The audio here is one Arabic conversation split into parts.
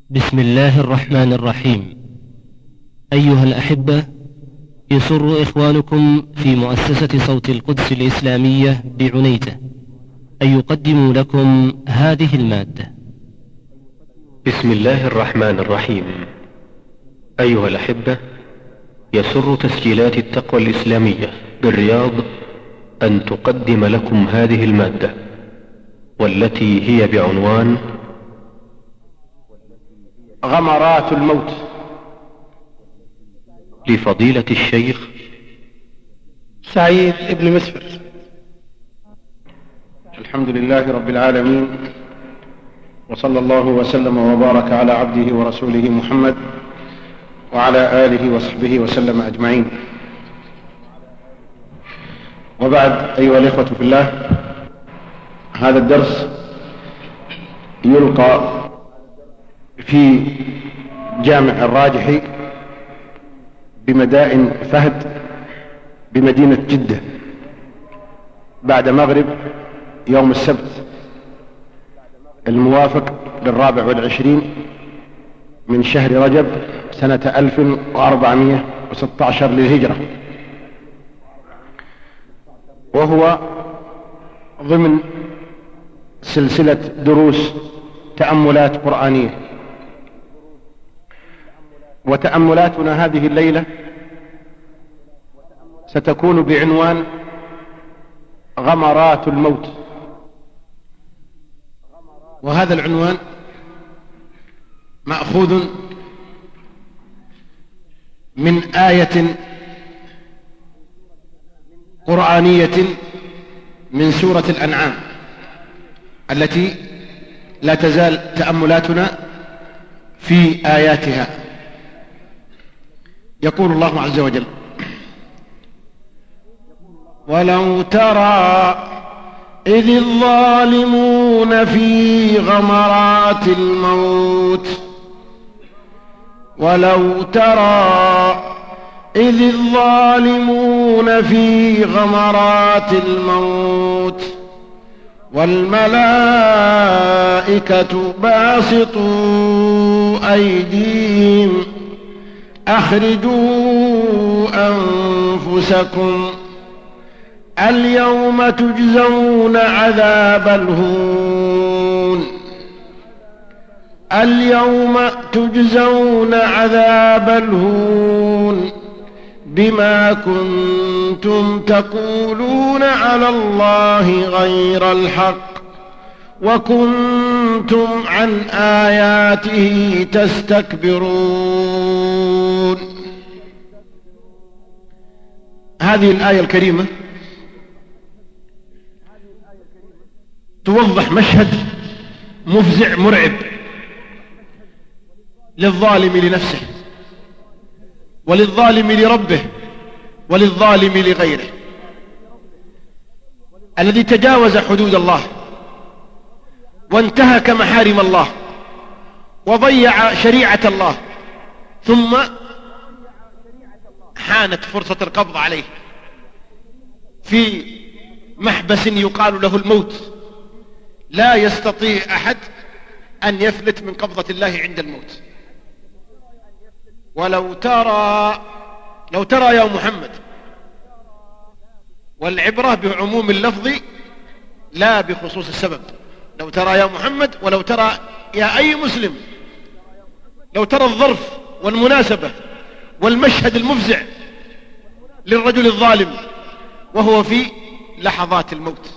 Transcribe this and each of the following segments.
بسم الله الرحمن الرحيم. أيها الأحبة، يسر إخوانكم في مؤسسة صوت القدس الإسلامية بعنيزة أن يقدموا لكم هذه المادة. بسم الله الرحمن الرحيم. أيها الأحبة، يسر تسجيلات التقوى الإسلامية بالرياض أن تقدم لكم هذه المادة، والتي هي بعنوان غمرات الموت، لفضيلة الشيخ سعيد بن مسفر. الحمد لله رب العالمين، وصلى الله وسلم وبارك على عبده ورسوله محمد وعلى آله وصحبه وسلم أجمعين. وبعد، أيها الإخوة في الله، هذا الدرس يلقى في جامع الراجحي بمدائن فهد بمدينة جدة بعد مغرب يوم السبت الموافق 24 من شهر رجب سنة 1416 للهجرة، وهو ضمن سلسلة دروس تأملات قرآنية. وتأملاتنا هذه الليلة ستكون بعنوان غمرات الموت، وهذا العنوان مأخوذ من آية قرآنية من سورة الأنعام التي لا تزال تأملاتنا في آياتها. يقول الله عز وجل: ولو ترى إذ الظالمون في غمرات الموت، ولو ترى إذ الظالمون في غمرات الموت والملائكة باسطوا أيديهم أخرجوا أنفسكم اليوم تجزون عذاب الهون، اليوم تجزون عذاب الهون بما كنتم تقولون على الله غير الحق وكنتم عن آياته تستكبرون. هذه الآية الكريمة توضح مشهد مفزع مرعب للظالم لنفسه وللظالم لربه وللظالم لغيره، الذي تجاوز حدود الله وانتهك محارم الله وضيع شريعة الله، ثم حانت فرصة القبض عليه في محبس يقال له الموت. لا يستطيع أحد أن يفلت من قبضة الله عند الموت. ولو ترى، لو ترى يا محمد، والعبرة بعموم اللفظ لا بخصوص السبب. لو ترى يا محمد، ولو ترى يا أي مسلم، لو ترى الظرف والمناسبة والمشهد المفزع للرجل الظالم وهو في لحظات الموت.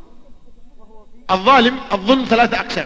الظلم 3 أقسام: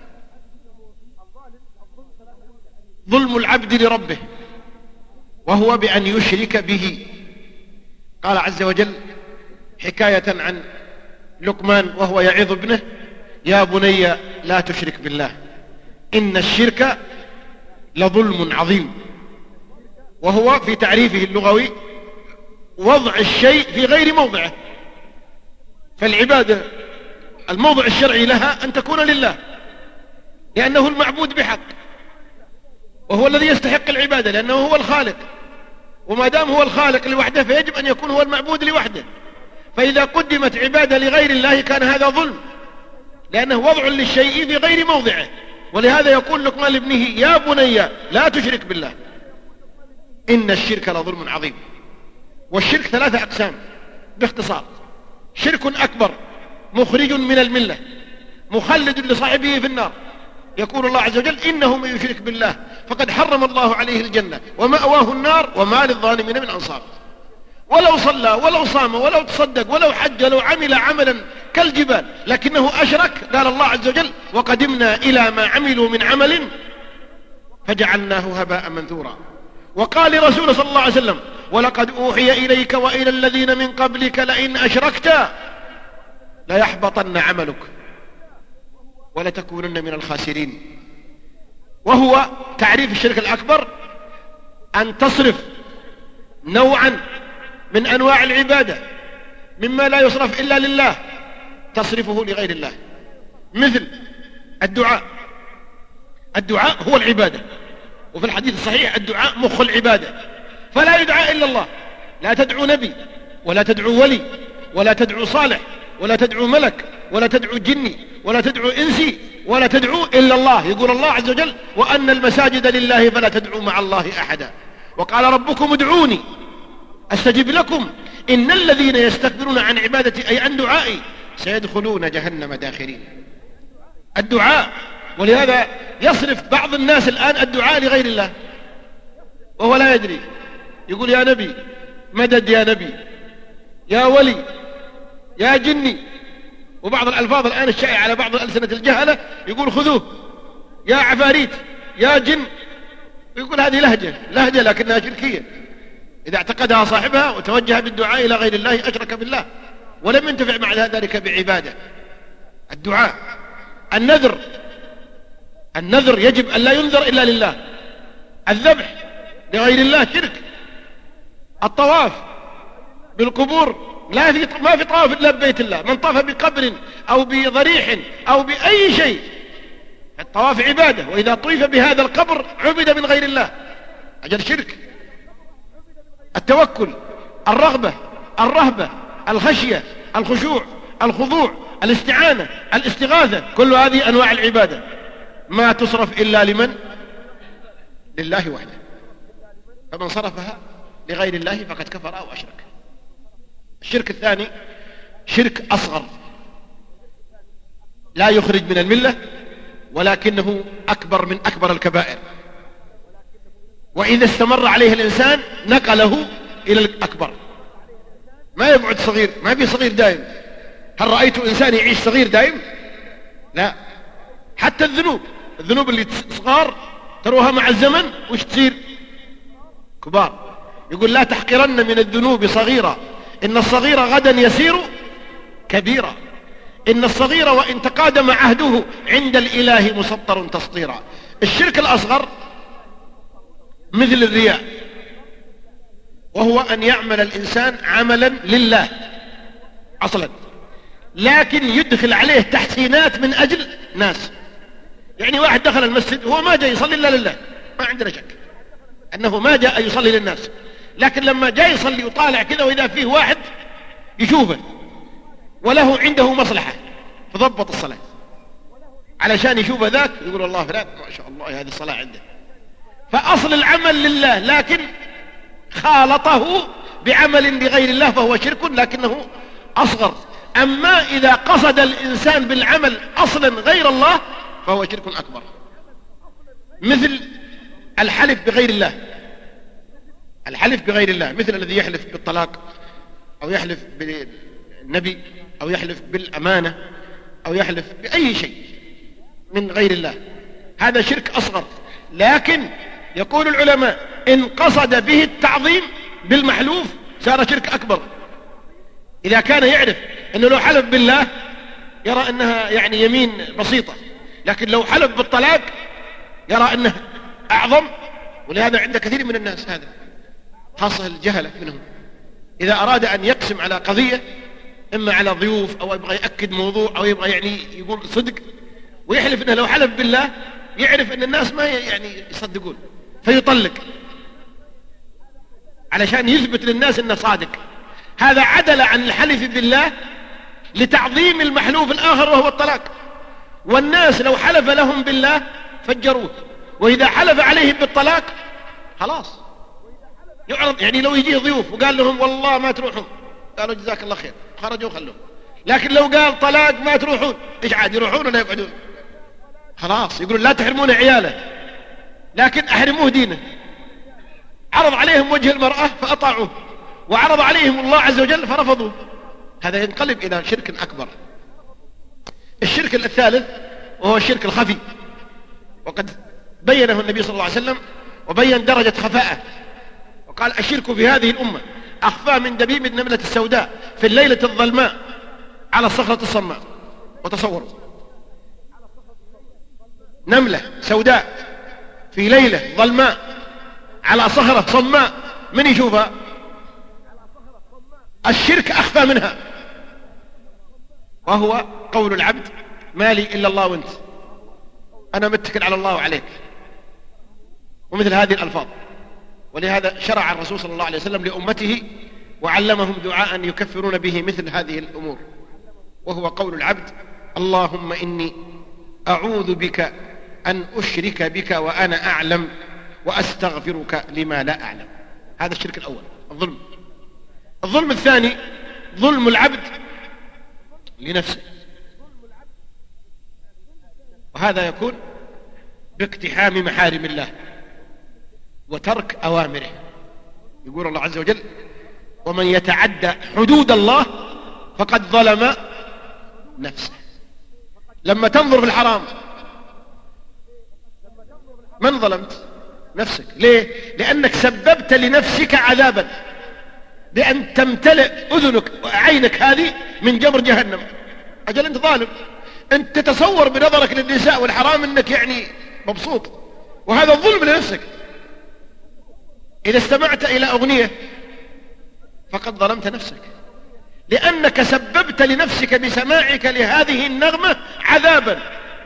ظلم العبد لربه، وهو بأن يشرك به. قال عز وجل حكاية عن لقمان وهو يعظ ابنه: يا بني لا تشرك بالله إن الشرك لظلم عظيم. وهو في تعريفه اللغوي وضع الشيء في غير موضعه. فالعبادة الموضع الشرعي لها أن تكون لله، لأنه المعبود بحق، وهو الذي يستحق العبادة لأنه هو الخالق، وما دام هو الخالق لوحده فيجب أن يكون هو المعبود لوحده. فإذا قدمت عبادة لغير الله كان هذا ظلم، لأنه وضع للشيء في غير موضعه. ولهذا يقول لقمان لابنه يا بني لا تشرك بالله إن الشرك لظلم عظيم. والشرك 3 أقسام باختصار: شرك أكبر مخرج من الملة مخلد لصاحبه في النار، يقول الله عز وجل إنه من يشرك بالله فقد حرم الله عليه الجنة ومأواه النار وما للظالمين من أنصار. ولو صلى ولو صام ولو تصدق ولو حج ولو عمل عملا كالجبال لكنه أشرك، قال الله عز وجل وقدمنا إلى ما عملوا من عمل فجعلناه هباء منثورا. وقال رسول صلى الله عليه وسلم ولقد أوحي إليك وإلى الذين من قبلك لئن أشركت ليحبطن عملك ولتكونن من الخاسرين. وهو تعريف الشرك الأكبر أن تصرف نوعا من أنواع العبادة مما لا يصرف إلا لله تصرفه لغير الله، مثل الدعاء. الدعاء هو العبادة، وفي الحديث الصحيح الدعاء مخ العبادة، فلا يدعى إلا الله. لا تدعو نبي ولا تدعو ولي ولا تدعو صالح ولا تدعو ملك ولا تدعو جني ولا تدعو إنسي ولا تدعو إلا الله. يقول الله عز وجل وأن المساجد لله فلا تدعو مع الله أحدا. وقال ربكم ادعوني أستجب لكم إن الذين يستكبرون عن عبادتي أي عن دعائي سيدخلون جهنم داخرين. الدعاء، ولهذا يصرف بعض الناس الآن الدعاء لغير الله وهو لا يدري، يقول يا نبي مدد، يا نبي، يا ولي، يا جني. وبعض الألفاظ الآن الشائعة على بعض الألسنة الجهلة يقول خذوه، يا عفاريت، يا جن. يقول هذه لهجة لكنها شركية، إذا اعتقدها صاحبها وتوجه بالدعاء إلى غير الله أشرك بالله ولم ينتفع مع ذلك بعبادة. الدعاء. النذر يجب أن لا ينذر إلا لله. الذبح لغير الله شرك. الطواف بالقبور ما في طواف إلا ببيت الله. من طاف بقبر أو بضريح أو بأي شيء الطواف عبادة، وإذا طيف بهذا القبر عبد من غير الله، أجل شرك. التوكل، الرغبة، الرهبة، الخشية، الخشوع، الخضوع، الاستعانة، الاستغاثة، كل هذه أنواع العبادة ما تصرف إلا لمن؟ لله وحده. فمن صرفها لغير الله فقد كفر أو أشرك. الشرك الثاني شرك أصغر لا يخرج من الملة ولكنه أكبر من أكبر الكبائر، وإذا استمر عليه الإنسان نقله إلى الأكبر. ما يقعد صغير، ما في صغير دائم. هل رأيت إنسان يعيش صغير دائم؟ لا. حتى الذنوب اللي صغار تروها مع الزمن وش تصير؟ كبار. يقول لا تحقرن من الذنوب صغيرة إن الصغير غدا يسير كبيرا، إن الصغير وإن تقادم عهده عند الإله مسطر تسطيرا. الشرك الأصغر مثل الرياء، وهو أن يعمل الإنسان عملا لله أصلا لكن يدخل عليه تحسينات من أجل ناس. يعني واحد دخل المسجد هو ما جاء يصلي إلا لله، ما عندنا شك أنه ما جاء يصلي للناس، لكن لما جاء يصلي وطالع كذا وإذا فيه واحد يشوفه وله عنده مصلحة فضبط الصلاة علشان يشوف ذاك يقول والله فلان ما شاء الله هذه الصلاة عنده. فأصل العمل لله لكن خالطه بعمل لغير الله فهو شرك لكنه أصغر. أما إذا قصد الإنسان بالعمل أصلا غير الله فهو شرك أكبر، مثل الحلف بغير الله. الحلف بغير الله مثل الذي يحلف بالطلاق أو يحلف بالنبي أو يحلف بالأمانة أو يحلف بأي شيء من غير الله، هذا شرك أصغر. لكن يقول العلماء إن قصد به التعظيم بالمحلوف صار شرك أكبر. إذا كان يعرف أنه لو حلف بالله يرى أنها يعني يمين بسيطة، لكن لو حلف بالطلاق يرى أنها أعظم. ولهذا عند كثير من الناس هذا، خاصة الجهلة منهم، إذا أراد أن يقسم على قضية إما على ضيوف أو يبغى يأكد موضوع أو يبغى يعني يقول صدق ويحلف أنه لو حلف بالله يعرف أن الناس ما يعني يصدقون فيطلق علشان يثبت للناس أنه صادق. هذا عدل عن الحلف بالله لتعظيم المحلوف الآخر وهو الطلاق. والناس لو حلف لهم بالله فجروه. وإذا حلف عليهم بالطلاق خلاص يعرض، يعني لو يجيه ضيوف وقال لهم والله ما تروحون، قالوا جزاك الله خير، خرجوا خلوه. لكن لو قال طلاق ما تروحون، ايش عاد يروحون ولا يقعدون؟ خلاص يقولون لا تحرمون عياله لكن احرموه دينه. عرض عليهم وجه المرأة فأطاعوه، وعرض عليهم الله عز وجل فرفضوه. هذا ينقلب إلى شرك أكبر. الشرك الثالث وهو الشرك الخفي، وقد بينه النبي صلى الله عليه وسلم وبين درجة خفاءه، وقال الشرك في هذه الأمة أخفى من دبيب النملة السوداء في الليلة الظلماء على الصخرة الصماء. وتصوروا نملة سوداء في ليلة ظلماء على صخرة صماء، من يشوفها؟ الشرك أخفى منها، وهو قول العبد ما لي إلا الله وانت، أنا متكل على الله وعليك، ومثل هذه الألفاظ. ولهذا شرع الرسول صلى الله عليه وسلم لأمته وعلمهم دعاء يكفرون به مثل هذه الأمور، وهو قول العبد اللهم إني أعوذ بك أن أشرك بك وأنا أعلم وأستغفرك لما لا أعلم. هذا الشرك الأول، الظلم. الظلم الثاني ظلم العبد لنفسه، وهذا يكون باقتحام محارم الله وترك أوامره. يقول الله عز وجل ومن يتعدى حدود الله فقد ظلم نفسه. لما تنظر في الحرام من ظلمت؟ نفسك. ليه؟ لأنك سببت لنفسك عذابا بأن تمتلئ أذنك وعينك هذه من جمر جهنم. أجل أنت ظالم، أنت تتصور بنظرك للنساء والحرام أنك يعني مبسوط، وهذا الظلم لنفسك. إذا استمعت إلى أغنية فقد ظلمت نفسك، لأنك سببت لنفسك بسماعك لهذه النغمة عذابا.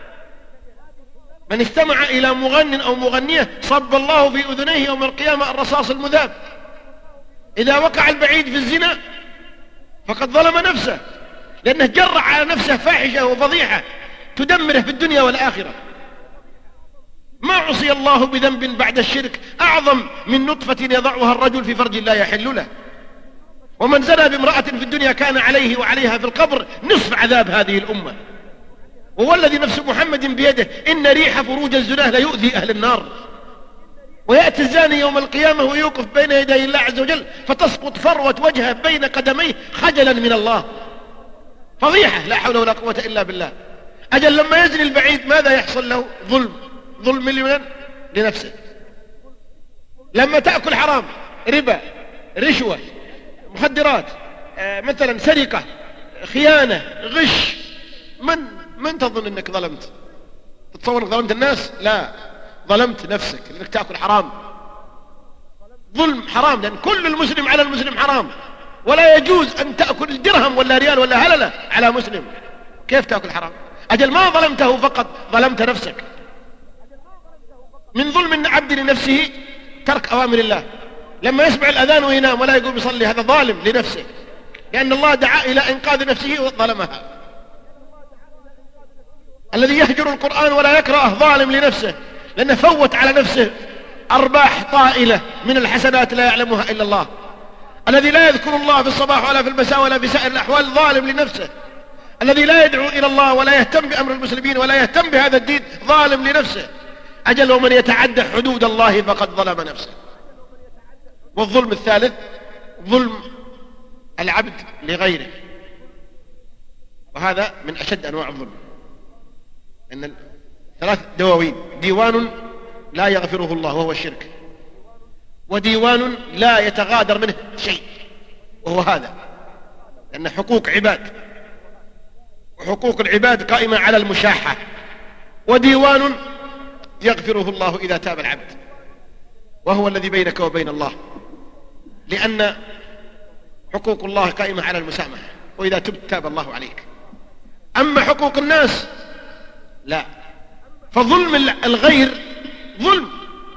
من استمع إلى مغن أو مغنية صب الله في أذنيه يوم القيامة الرصاص المذاب. إذا وقع البعيد في الزنا فقد ظلم نفسه، لأنه جرع على نفسه فاحشة وفضيحة تدمره في الدنيا والآخرة. ما عصي الله بذنب بعد الشرك أعظم من نطفة يضعها الرجل في فرج لا يحل له. ومن زنى بامرأة في الدنيا كان عليه وعليها في القبر نصف عذاب هذه الأمة. والذي نفس محمد بيده إن ريح فروج الزناه ليؤذي أهل النار. ويأتي الزاني يوم القيامة ويوقف بين يدي الله عز وجل فتسقط فروة وجهه بين قدميه خجلا من الله، فضيحة لا حول ولا قوة إلا بالله. أجل لما يزني البعيد ماذا يحصل له؟ ظلم لمن؟ لنفسه. لما تأكل حرام، ربا، رشوة، مخدرات، مثلا سرقة، خيانة، غش، من تظن أنك ظلمت؟ تتصور أنك ظلمت الناس؟ لا، ظلمت نفسك لأنك تأكل حرام. ظلم حرام، لأن كل المسلم على المسلم حرام، ولا يجوز أن تأكل درهم ولا ريال ولا هللة على مسلم. كيف تأكل حرام؟ أجل ما ظلمته فقط، ظلمت نفسك. من ظلم العبد لنفسه ترك أوامر الله. لما يسمع الأذان وينام ولا يقوم يصلي هذا ظالم لنفسه، لأن الله دعا إلى إنقاذ نفسه وظلمها. الذي يهجر القرآن ولا يقرأه ظالم لنفسه، لأنه فوت على نفسه أرباح طائلة من الحسنات لا يعلمها إلا الله. الذي لا يذكر الله في الصباح ولا في المساء ولا في سائر الأحوال ظالم لنفسه. الذي لا يدعو إلى الله ولا يهتم بأمر المسلمين ولا يهتم بهذا الدين ظالم لنفسه. أجل ومن يتعدى حدود الله فقد ظلم نفسه. والظلم الثالث ظلم العبد لغيره، وهذا من أشد أنواع الظلم. إن ثلاث دواوين: ديوان لا يغفره الله وهو الشرك، وديوان لا يتغادر منه شيء وهو هذا، لأن حقوق عباد، وحقوق العباد قائمة على المشاحة. وديوان يغفره الله إذا تاب العبد، وهو الذي بينك وبين الله، لأن حقوق الله قائمة على المسامحة، وإذا تبت تاب الله عليك. أما حقوق الناس لا. فظلم الغير ظلم،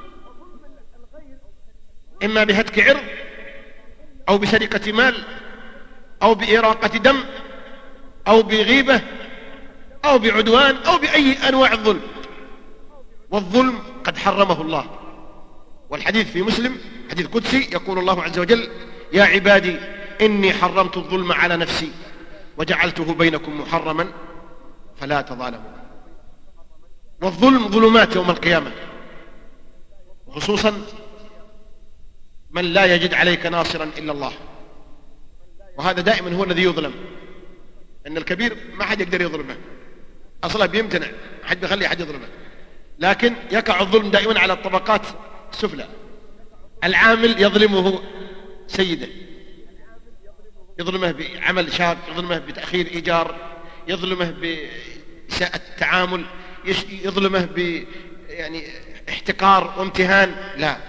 إما بهتك عرض أو بسرقة مال أو بإراقة دم أو بغيبة أو بعدوان أو بأي أنواع الظلم. والظلم قد حرمه الله. والحديث في مسلم حديث قدسي يقول الله عز وجل: يا عبادي إني حرمت الظلم على نفسي وجعلته بينكم محرما فلا تظالموا. والظلم ظلمات يوم القيامة، وخصوصا من لا يجد عليك ناصرا إلا الله، وهذا دائما هو الذي يظلم، أن الكبير ما حد يقدر يظلمه أصلا، بيمتنع، ما حد بيخلي أحد يظلمه، لكن يقع الظلم دائما على الطبقات السفلى. العامل يظلمه سيده، يظلمه بعمل شاق، يظلمه بتأخير إيجار، يظلمه بإساءة التعامل، يظلمه يعني احتقار وامتهان. لا،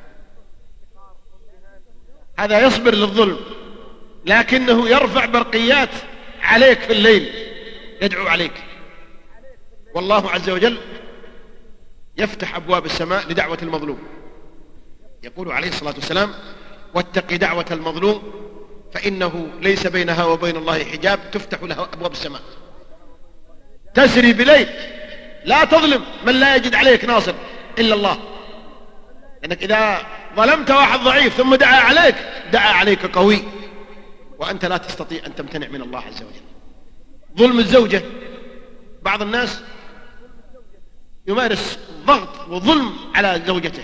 هذا يصبر للظلم، لكنه يرفع برقيات عليك في الليل، يدعو عليك. والله عز وجل يفتح أبواب السماء لدعوة المظلوم، يقول عليه الصلاة والسلام: واتق دعوة المظلوم فإنه ليس بينها وبين الله حجاب تفتح له أبواب السماء. تسري بليل، لا تظلم من لا يجد عليك ناصر إلا الله، لأنك إذا ظلمت واحد ضعيف ثم دعا عليك، دعا عليك قوي، وأنت لا تستطيع أن تمتنع من الله عز وجل. ظلم الزوجة، بعض الناس يمارس ضغط وظلم على زوجته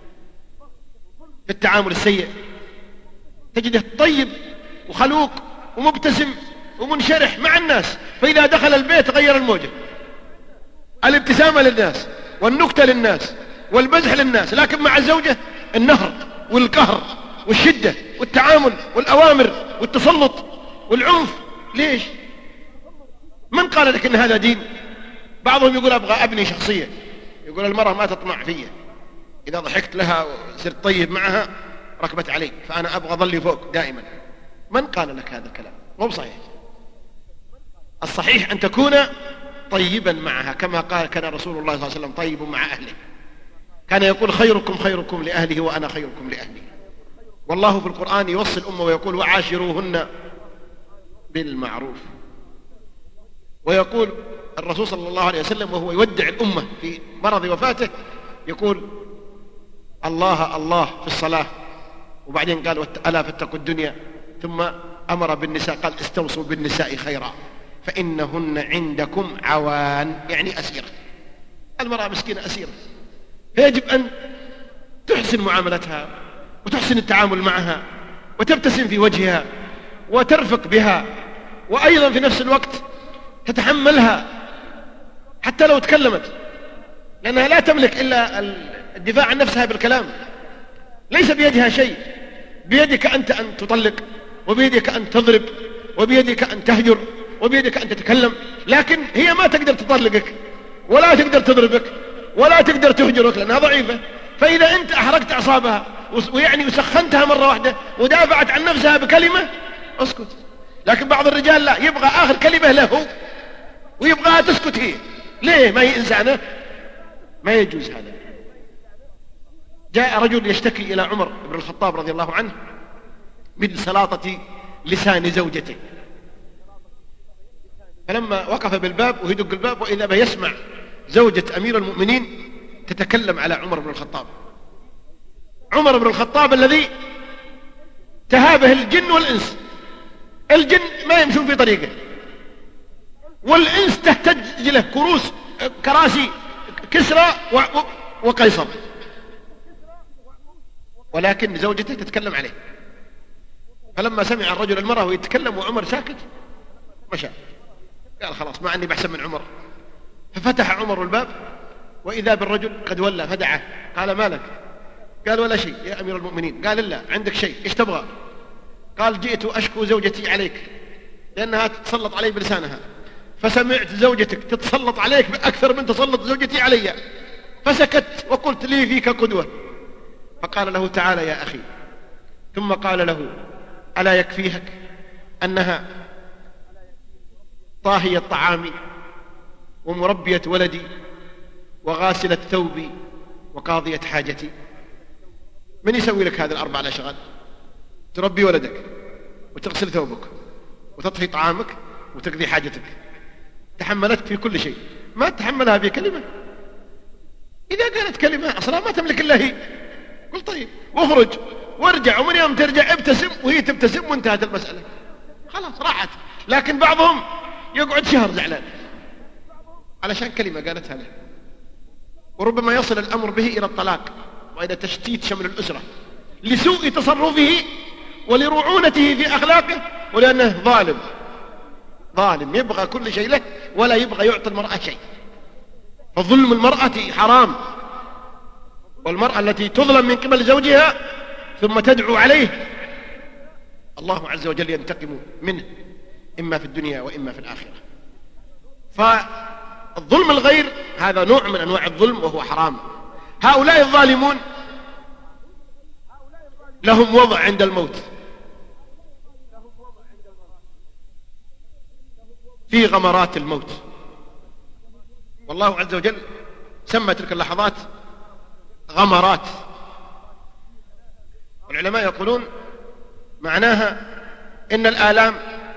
في التعامل السيء، تجده طيب وخلوق ومبتسم ومنشرح مع الناس، فإذا دخل البيت غير الموجة، الابتسامة للناس والنكتة للناس والمزح للناس، لكن مع الزوجة النهر والقهر والشدة والتعامل والأوامر والتسلط والعنف. ليش؟ من قال لك إن هذا دين؟ بعضهم يقول أبغى أبني شخصية، يقول المرأة ما تطمع فيا، إذا ضحكت لها وصرت طيب معها ركبت علي، فأنا أبغى ظلي فوق دائما. من قال لك هذا الكلام؟ مو بصحيح. الصحيح أن تكون طيبا معها، كما قال كان رسول الله صلى الله عليه وسلم طيب مع أهله، كان يقول: خيركم خيركم لأهله وأنا خيركم لأهلي. والله في القرآن يوصي الأمة ويقول: وعاشروهن بالمعروف. ويقول الرسول صلى الله عليه وسلم وهو يودع الأمة في مرض وفاته، يقول: الله الله في الصلاة، وبعدين قال: ألا فاتقوا الدنيا، ثم أمر بالنساء قال: استوصوا بالنساء خيرا فإنهن عندكم عوان، يعني أسيرة. المرأة مسكينة أسيرة، فيجب أن تحسن معاملتها وتحسن التعامل معها وتبتسم في وجهها وترفق بها، وأيضا في نفس الوقت تتحملها حتى لو تكلمت، لأنها لا تملك إلا الدفاع عن نفسها بالكلام، ليس بيدها شيء، بيدك أنت أن تطلق، وبيدك أن تضرب، وبيدك أن تهجر، وبيدك أن تتكلم، لكن هي ما تقدر تطلقك ولا تقدر تضربك ولا تقدر تهجرك لأنها ضعيفة. فإذا أنت أحرقت أعصابها ويعني وسخنتها مرة واحدة ودافعت عن نفسها بكلمة، اسكت. لكن بعض الرجال لا، يبغى آخر كلمة له ويبغاها تسكت هي. ليه؟ ما هي إنسانة؟ ما يجوز هذا. جاء رجل يشتكي إلى عمر بن الخطاب رضي الله عنه من سلاطة لسان زوجته، فلما وقف بالباب ويدق الباب وإذا به يسمع زوجة أمير المؤمنين تتكلم على عمر بن الخطاب. عمر بن الخطاب الذي تهابه الجن والإنس، الجن ما يمشون في طريقه، والإنس تهتج له كراسي كسرى وقيصر، ولكن زوجته تتكلم عليه. فلما سمع الرجل المرأة ويتكلم وعمر ساكت مشى، قال: خلاص ما عني بحسن من عمر. ففتح عمر الباب وإذا بالرجل قد ولى فدعه، قال: ما لك؟ قال: ولا شيء يا أمير المؤمنين. قال: لا، عندك شيء، إيش تبغى؟ قال: جئت أشكو زوجتي عليك لأنها تتسلط علي بلسانها، فسمعت زوجتك تتسلط عليك بأكثر من تسلط زوجتي علي، فسكت وقلت لي فيك قدوة. فقال له: تعالى يا أخي. ثم قال له: ألا يكفيك أنها طاهية طعامي ومربية ولدي وغاسلة ثوبي وقاضية حاجتي؟ من يسوي لك هذه الأربع الأشغال؟ تربي ولدك وتغسل ثوبك وتطهي طعامك وتقضي حاجتك، تحملتك في كل شيء، ما تحملها بكلمة. إذا قالت كلمة أصلا ما تملك إلا هي. قل طيب واخرج وارجع، ومن يوم ترجع ابتسم وهي تبتسم وانتهت المسألة، خلاص راحت. لكن بعضهم يقعد شهر زعلان علشان كلمة قالتها له، وربما يصل الأمر به إلى الطلاق وإلى تشتيت شمل الأسرة لسوء تصرفه ولرعونته في أخلاقه، ولأنه ظالم يبغى كل شيء له ولا يبغى يعطي المرأة شيء. فظلم المرأة حرام، والمرأة التي تظلم من قبل زوجها ثم تدعو عليه الله عز وجل ينتقم منه إما في الدنيا وإما في الآخرة. فالظلم الغير هذا نوع من أنواع الظلم وهو حرام. هؤلاء الظالمون لهم وضع عند الموت، في غمرات الموت، والله عز وجل سمى تلك اللحظات غمرات. والعلماء يقولون معناها إن الآلام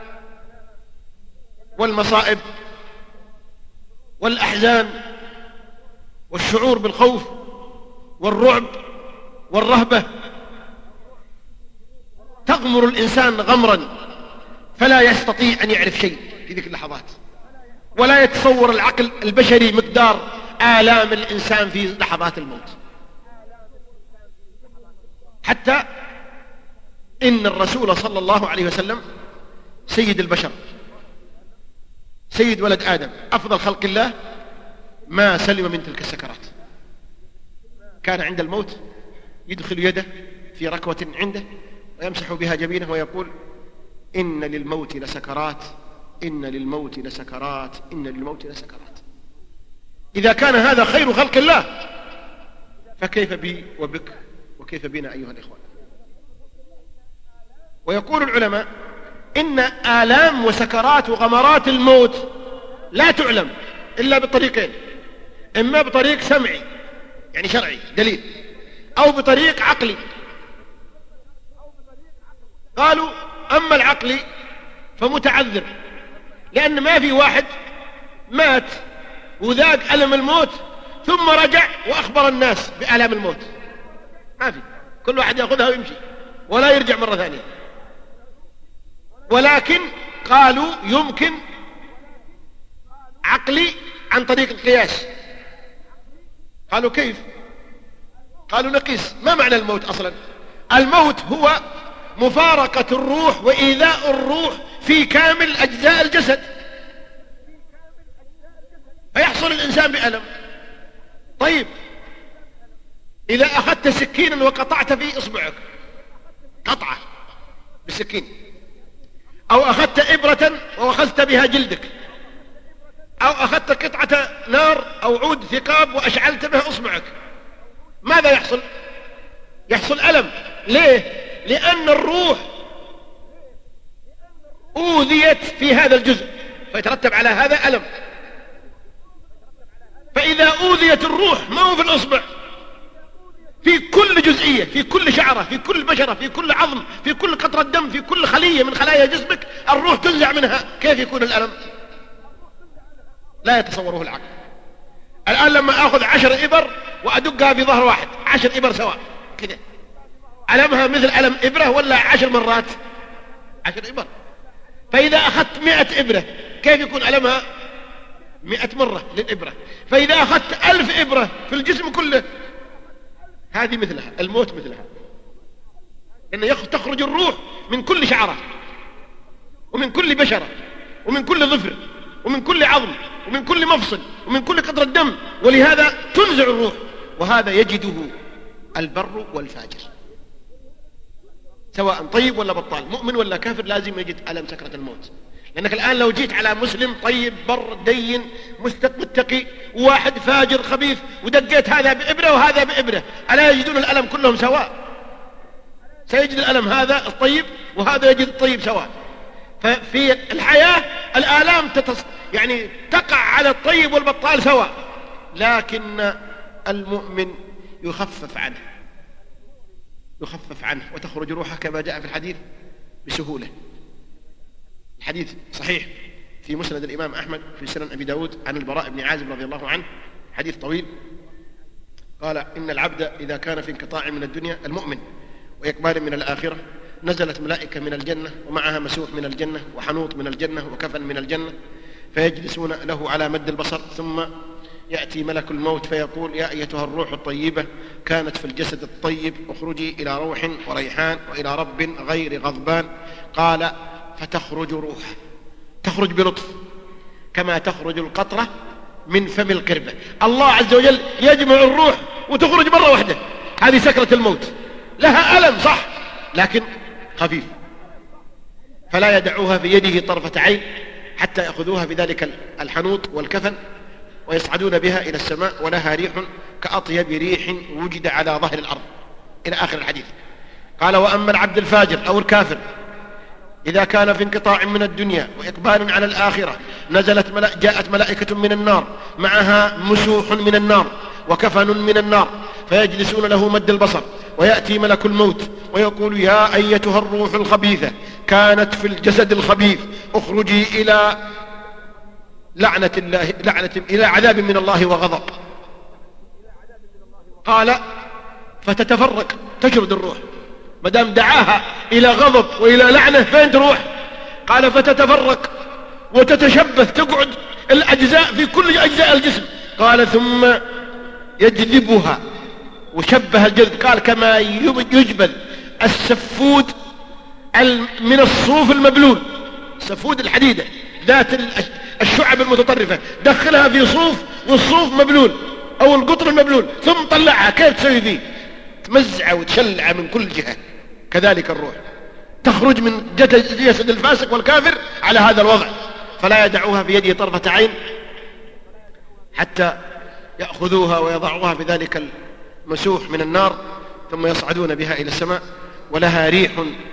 والمصائب والأحزان والشعور بالخوف والرعب والرهبة تغمر الإنسان غمرا فلا يستطيع أن يعرف شيء في ذلك اللحظات، ولا يتصور العقل البشري مقدار آلام الإنسان في لحظات الموت. حتى إن الرسول صلى الله عليه وسلم سيد البشر، سيد ولد آدم، أفضل خلق الله، ما سلم من تلك السكرات. كان عند الموت يدخل يده في ركوة عنده ويمسح بها جبينه ويقول إن للموت لسكرات، إن للموت لسكرات، إن للموت لسكرات. إذا كان هذا خير خلق الله فكيف بي وبك وكيف بنا أيها الإخوان؟ ويقول العلماء إن آلام وسكرات وغمرات الموت لا تعلم إلا بطريقين، إما بطريق سمعي يعني شرعي دليل، أو بطريق عقلي. قالوا أما العقلي فمتعذر، لأن ما في واحد مات وذاق ألم الموت ثم رجع وأخبر الناس بألم الموت، ما في، كل واحد يأخذها ويمشي ولا يرجع مرة ثانية. ولكن قالوا يمكن عقلي عن طريق القياس. قالوا كيف؟ قالوا نقيس. ما معنى الموت أصلا؟ الموت هو مفارقة الروح وإيذاء الروح في كامل أجزاء الجسد، فيحصل الإنسان بألم. طيب إذا أخذت سكينا وقطعت في إصبعك قطعة بالسكين، أو أخذت إبرة وأخذت بها جلدك، أو أخذت قطعة نار أو عود ثقاب وأشعلت بها إصبعك، ماذا يحصل؟ يحصل ألم. ليه؟ لأن الروح أوذيت في هذا الجزء فيترتب على هذا ألم. فإذا أوذيت الروح ما هو في الإصبع، في كل جزئية، في كل شعرة، في كل بشرة، في كل عظم، في كل قطرة دم، في كل خلية من خلايا جسمك الروح تنزع منها، كيف يكون الألم؟ لا يتصوره العقل. الآن لما أخذ 10 إبر وأدقها في ظهر واحد، 10 إبر سواء كده، ألمها مثل ألم إبرة ولا 10 مرات؟ 10 إبر. فإذا أخذت 100 إبرة كيف يكون ألمها؟ 100 مرة للإبرة. فإذا أخذت 1000 إبرة في الجسم كله، هذه مثلها، الموت مثلها، لأن تخرج الروح من كل شعرة ومن كل بشرة ومن كل ظفر ومن كل عظم ومن كل مفصل ومن كل قطرة دم، ولهذا تنزع الروح. وهذا يجده البر والفاجر، سواء طيب ولا بطال، مؤمن ولا كافر، لازم يجد ألم سكرة الموت. لأنك الآن لو جيت على مسلم طيب بر دين متقي وواحد فاجر خبيث ودقيت هذا بإبرة وهذا بإبرة، ألا يجدون الألم كلهم سواء؟ سيجد الألم هذا الطيب وهذا يجد الطيب سواء. ففي الحياة الآلام يعني تقع على الطيب والبطال سواء، لكن المؤمن يخفف عنه وتخرج روحه كما جاء في الحديث بسهولة. الحديث صحيح في مسند الإمام أحمد في سنن أبي داود عن البراء بن عازب رضي الله عنه، حديث طويل. قال إن العبد إذا كان في انقطاع من الدنيا المؤمن وإقبال من الآخرة نزلت ملائكة من الجنة ومعها مسوح من الجنة وحنوط من الجنة وكفن من الجنة فيجلسون له على مد البصر، ثم يأتي ملك الموت فيقول يا أيتها الروح الطيبة كانت في الجسد الطيب اخرجي إلى روح وريحان وإلى رب غير غضبان. قال فتخرج روح، تخرج بلطف كما تخرج القطرة من فم القربة. الله عز وجل يجمع الروح وتخرج مرة واحدة. هذه سكرة الموت، لها ألم صح لكن خفيف، فلا يدعوها في يده طرفة عين حتى يأخذوها بذلك الحنوط والكفن ويصعدون بها إلى السماء ولها ريح كأطيب ريح وجد على ظهر الأرض إلى آخر الحديث. قال وأما العبد الفاجر أو الكافر إذا كان في انقطاع من الدنيا وإقبال على الآخرة جاءت ملائكة من النار معها مسوح من النار وكفن من النار فيجلسون له مد البصر، ويأتي ملك الموت ويقول يا أيتها الروح الخبيثة كانت في الجسد الخبيث اخرجي إلى إلى عذاب من الله وغضب. قال فتتفرق، تشرد الروح مدام دعاها إلى غضب وإلى لعنة فين تروح؟ قال فتتفرق وتتشبث، تقعد الأجزاء في كل أجزاء الجسم. قال ثم يجذبها، وشبه الجذب قال كما يجبل السفود من الصوف المبلول، سفود الحديدة ذات الشعب المتطرفة دخلها في صوف والصوف مبلول أو القطر المبلول ثم طلعها، كيف تسوي فيه؟ تمزع وتشلع من كل جهة. كذلك الروح تخرج من جسد الفاسق والكافر على هذا الوضع، فلا يدعوها في يده طرفة عين حتى يأخذوها ويضعوها في ذلك المسوح من النار ثم يصعدون بها إلى السماء ولها ريح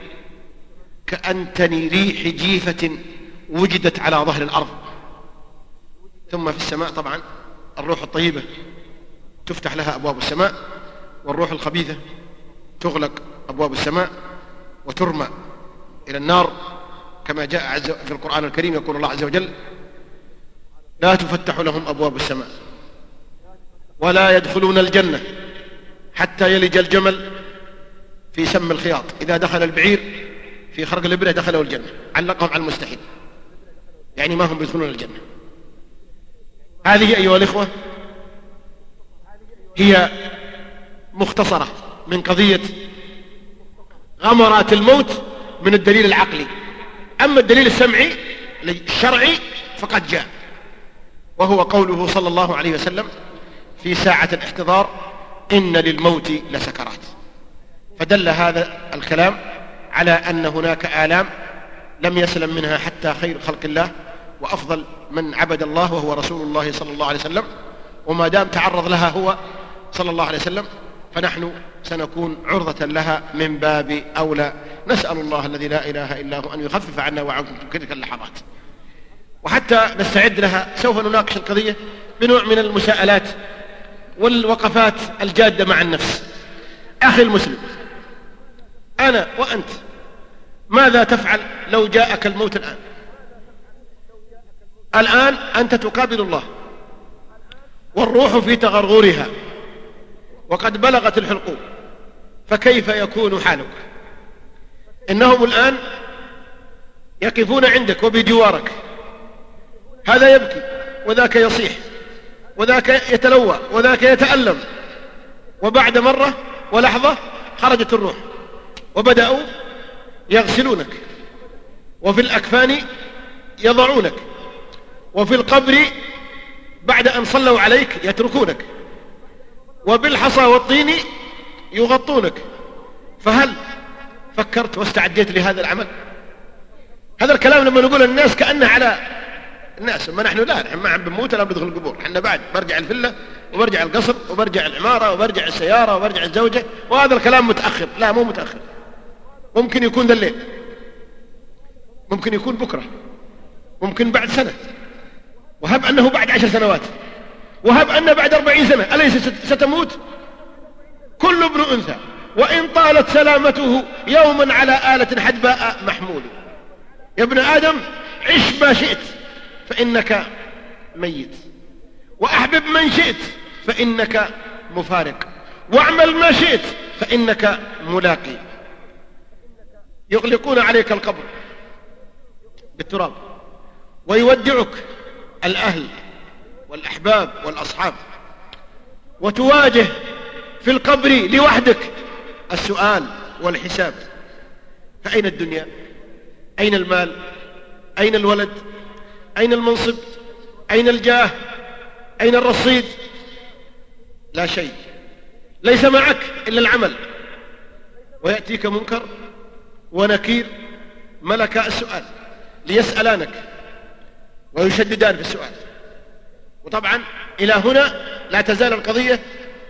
كأنتن ريح جيفة وجدت على ظهر الأرض. ثم في السماء طبعا الروح الطيبة تفتح لها أبواب السماء، والروح الخبيثة تغلق أبواب السماء وترمى إلى النار كما جاء في القرآن الكريم. يقول الله عز وجل لا تفتح لهم أبواب السماء ولا يدخلون الجنة حتى يلج الجمل في سم الخياط، إذا دخل البعير في خرق الإبرة دخلوا الجنة، علقهم على المستحيل، يعني ما هم بيدخلون الجنة. هذه أيها الإخوة هي مختصرة من قضية غمرات الموت من الدليل العقلي. أما الدليل السمعي الشرعي فقد جاء، وهو قوله صلى الله عليه وسلم في ساعة الاحتضار إن للموت لسكرات. فدل هذا الكلام على أن هناك آلام لم يسلم منها حتى خير خلق الله وأفضل من عبد الله وهو رسول الله صلى الله عليه وسلم، وما دام تعرض لها هو صلى الله عليه وسلم فنحن سنكون عرضة لها من باب أولى. نسأل الله الذي لا إله إلا هو أن يخفف عنا وعنكم تلك اللحظات. وحتى نستعد لها سوف نناقش القضية بنوع من المساءلات والوقفات الجادة مع النفس. أخي المسلم، أنا وأنت ماذا تفعل لو جاءك الموت الآن؟ الآن أنت تقابل الله والروح في تغرغرها وقد بلغت الحلقوم، فكيف يكون حالك؟ إنهم الآن يقفون عندك وبجوارك، هذا يبكي وذاك يصيح وذاك يتلوى وذاك يتألم، وبعد مرة ولحظة خرجت الروح وبدأوا يغسلونك، وفي الأكفان يضعونك، وفي القبر بعد أن صلوا عليك يتركونك، وبالحصى والطين يغطونك. فهل فكرت واستعديت لهذا العمل؟ هذا الكلام لما نقول الناس كأنه على الناس، ما نحن لا، نحن ما عم بنموت ولا بندخل القبور، احنا بعد برجع الفلة وبرجع القصر وبرجع العمارة وبرجع السيارة وبرجع الزوجة، وهذا الكلام متأخر. لا، مو متأخر، ممكن يكون ذا الليل، ممكن يكون بكرة، ممكن بعد سنة، وهب أنه بعد 10 سنوات، وهب أنه بعد 40 سنة. أليس ستموت؟ كل ابن أنثى وإن طالت سلامته يوما على آلة حدباء محمول. يا ابن آدم عش ما شئت فإنك ميت، وأحبب من شئت فإنك مفارق، واعمل ما شئت فإنك ملاقي. يغلقون عليك القبر بالتراب، ويودعك الأهل والأحباب والأصحاب، وتواجه في القبر لوحدك السؤال والحساب. فأين الدنيا؟ أين المال؟ أين الولد؟ أين المنصب؟ أين الجاه؟ أين الرصيد؟ لا شيء، ليس معك إلا العمل. ويأتيك منكر ونكير ملكا السؤال ليسألانك ويشددان في السؤال. وطبعا إلى هنا لا تزال القضية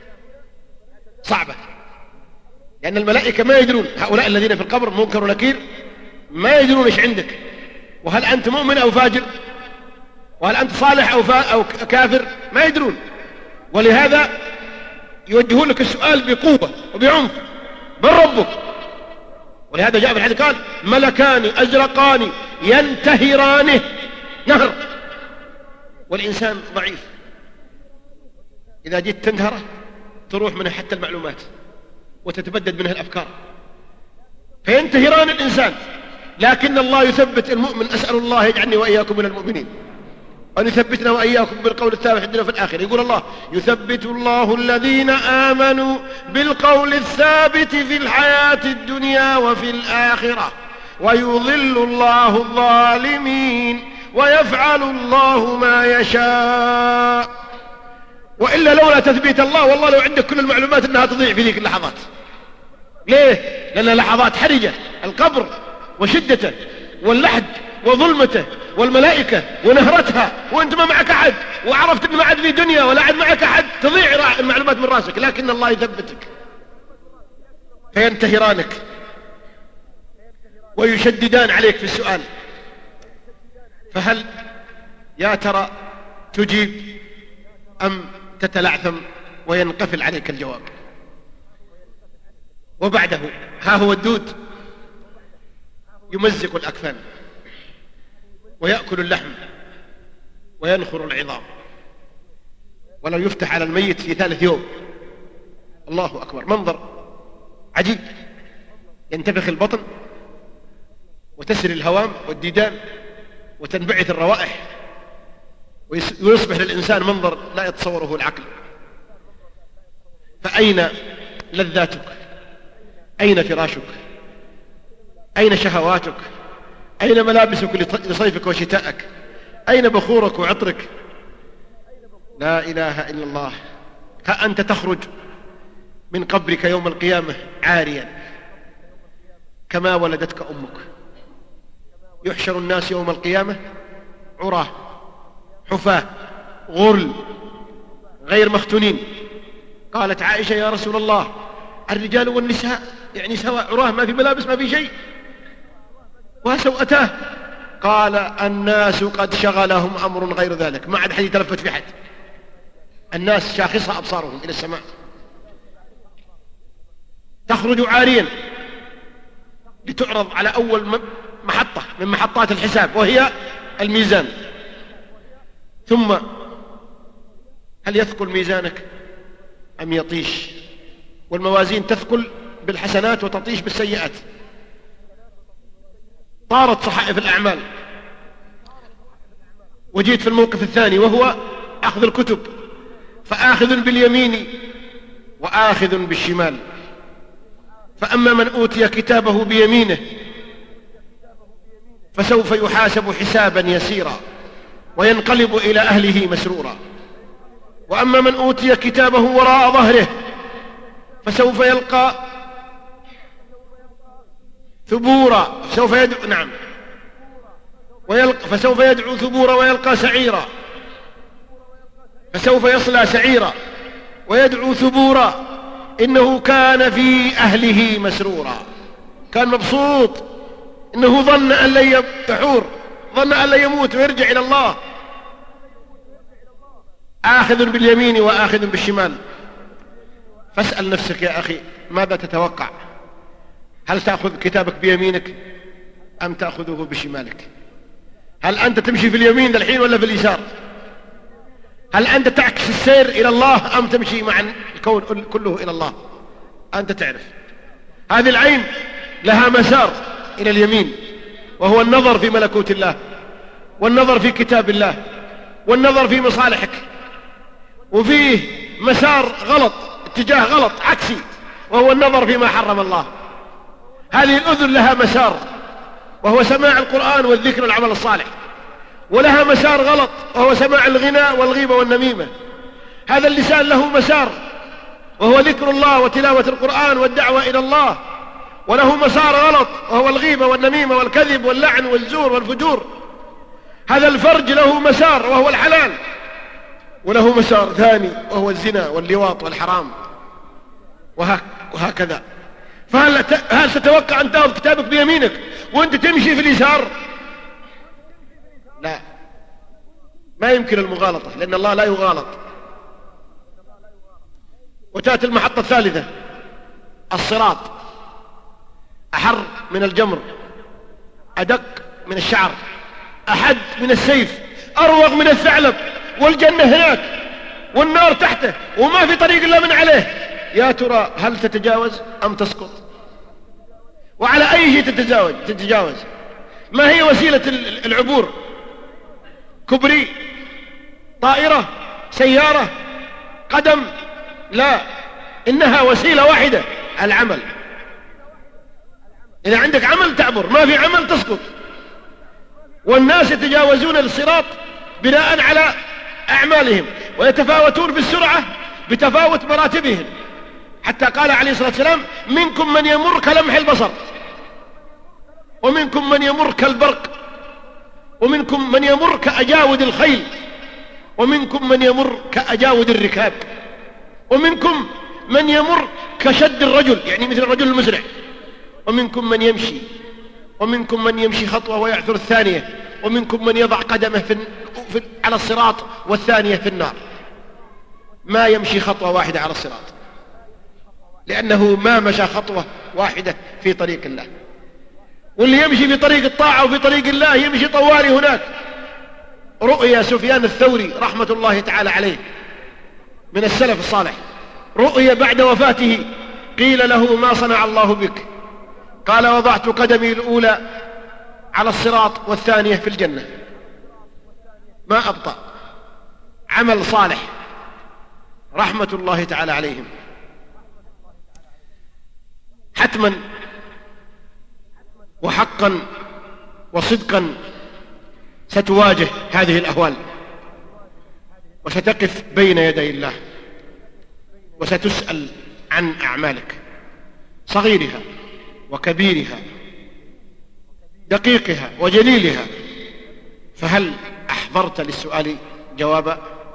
صعبة، لأن الملائكة ما يدرون، هؤلاء الذين في القبر منكر ونكير ما يدرون إيش عندك، وهل أنت مؤمن أو فاجر، وهل أنت صالح أو كافر، ما يدرون. ولهذا يوجهون لك السؤال بقوة وبعنف: من ربك؟ ولهذا جاء في الحديث قال: ملكان أزرقان ينتهرانه نهر. والإنسان ضعيف، إذا جيت تنهره تروح منه حتى المعلومات وتتبدد منه الأفكار، فينتهران الإنسان. لكن الله يثبت المؤمن. أسأل الله يجعلني وإياكم من المؤمنين، وأن يثبتنا وإياكم بالقول الثابت في الدنيا وفي الآخرة. يقول الله: يثبت الله الذين آمنوا بالقول الثابت في الحياة الدنيا وفي الآخرة، ويضل الله الظالمين، ويفعل الله ما يشاء. وإلا لولا تثبيت الله والله لو عندك كل المعلومات أنها تضيع في ذيك اللحظات. ليه؟ لأن لحظات حرجة، القبر وشدته واللحد وظلمته والملائكة ونهرتها، وانت ما معك أحد، وعرفت أن ما عاد في دنيا ولا عاد معك أحد، تضيع المعلومات من راسك. لكن الله يثبتك، فينتهرانك ويشددان عليك في السؤال. فهل يا ترى تجيب أم تتلعثم وينقفل عليك الجواب؟ وبعده ها هو الدود يمزق الأكفان ويأكل اللحم وينخر العظام، ولو يفتح على الميت في 3 يوم. الله أكبر، منظر عجيب. ينتفخ البطن وتسري الهوام والديدان وتنبعث الروائح، ويصبح للإنسان منظر لا يتصوره العقل. فأين لذاتك؟ أين فراشك؟ أين شهواتك؟ أين ملابسك لصيفك وشتاءك؟ أين بخورك وعطرك؟ لا إله إلا الله. ها أنت تخرج من قبرك يوم القيامة عاريا كما ولدتك أمك. يحشر الناس يوم القيامة عراه حفاة غرل غير مختونين. قالت عائشة: يا رسول الله، الرجال والنساء يعني سواء، عراه، ما في ملابس ما في شيء، وسوءتاه. قال: الناس قد شغلهم أمر غير ذلك، ما عاد حد يتلفت في حد. الناس شاخصة أبصارهم إلى السماء. تخرج عاريا لتعرض على أول محطة من محطات الحساب، وهي الميزان. ثم هل يثقل ميزانك أم يطيش؟ والموازين تثقل بالحسنات وتطيش بالسيئات. طارت صحائف الأعمال، وجيت في الموقف الثاني وهو أخذ الكتب، فآخذ باليمين وآخذ بالشمال. فأما من أوتي كتابه بيمينه فسوف يحاسب حسابا يسيرا وينقلب إلى أهله مسرورا. وأما من أوتي كتابه وراء ظهره فسوف يلقى ثبورا، فسوف يدعو ثبورا ويلقى سعيرا، فسوف يصلى سعيرا ويدعو ثبورا، إنه كان في أهله مسرورا. كان مبسوط، إنه ظن أن لن يحور، ظن أن لن يموت ويرجع إلى الله. آخذ باليمين وآخذ بالشمال. فاسأل نفسك يا أخي، ماذا تتوقع؟ هل تأخذ كتابك بيمينك أم تأخذه بشمالك؟ هل أنت تمشي في اليمين الحين ولا في اليسار؟ هل أنت تعكس السير إلى الله أم تمشي مع الكون كله إلى الله، أنت تعرف. هذه العين لها مسار إلى اليمين، وهو النظر في ملكوت الله، والنظر في كتاب الله، والنظر في مصالحك. وفيه مسار غلط، اتجاه غلط عكسي، وهو النظر فيما حرم الله. هذه الأذن لها مسار، وهو سماع القرآن والذكر والعمل الصالح، ولها مسار غلط، وهو سماع الغناء والغيبة والنميمة. هذا اللسان له مسار، وهو ذكر الله وتلاوة القرآن والدعوة إلى الله، وله مسار غلط، وهو الغيبة والنميمة والكذب واللعن والزور والفجور. هذا الفرج له مسار، وهو الحلال، وله مسار ثاني، وهو الزنا واللواط والحرام، وهكذا. فهل تتوقع أن تأخذ كتابك بيمينك وأنت تمشي في اليسار؟ لا، ما يمكن المغالطة، لأن الله لا يغالط. وتأتي المحطة الثالثة، الصراط، أحر من الجمر، أدق من الشعر، أحد من السيف، أروغ من الثعلب، والجنة هناك والنار تحته، وما في طريق إلا من عليه. يا ترى هل تتجاوز أم تسقط؟ وعلى أي شيء تتجاوز؟ ما هي وسيلة العبور؟ كبري، طائرة، سيارة، قدم؟ لا، إنها وسيلة واحدة، العمل. إذا عندك عمل تعبر، ما في عمل تسقط. والناس يتجاوزون الصراط بناء على أعمالهم، ويتفاوتون بالسرعة بتفاوت مراتبهم، حتى قال عليه الصلاة والسلام: منكم من يمر كلمح البصر، ومنكم من يمر كالبرق، ومنكم من يمر كأجاود الخيل، ومنكم من يمر كأجاود الركاب، ومنكم من يمر كشد الرجل، يعني مثل الرجل المسرع، ومنكم من يمشي، ومنكم من يمشي خطوة ويعثر الثانية، ومنكم من يضع قدمه على الصراط والثانية في النار. ما يمشي خطوة واحدة على الصراط، لأنه ما مشى خطوة واحدة في طريق الله. واللي يمشي في طريق الطاعة وفي طريق الله يمشي طوالي هناك. رؤيا سفيان الثوري رحمة الله تعالى عليه من السلف الصالح، رؤيا بعد وفاته، قيل له: ما صنع الله بك؟ قال: وضعت قدمي الأولى على الصراط والثانية في الجنة. ما أبطأ، عمل صالح رحمة الله تعالى عليهم. حتما وحقا وصدقا ستواجه هذه الأهوال، وستقف بين يدي الله، وستسأل عن أعمالك، صغيرها وكبيرها، دقيقها وجليلها. فهل أحضرت للسؤال جوابا؟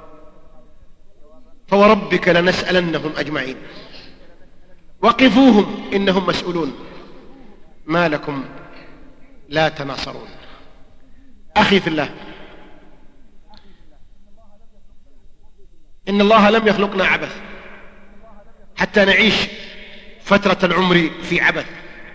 فوربك لنسألنهم أجمعين، وقفوهم إنهم مسؤولون. ما لكم لا تناصرون؟ أخي في الله، إن الله لم يخلقنا عبث حتى نعيش فترة العمر في عبث،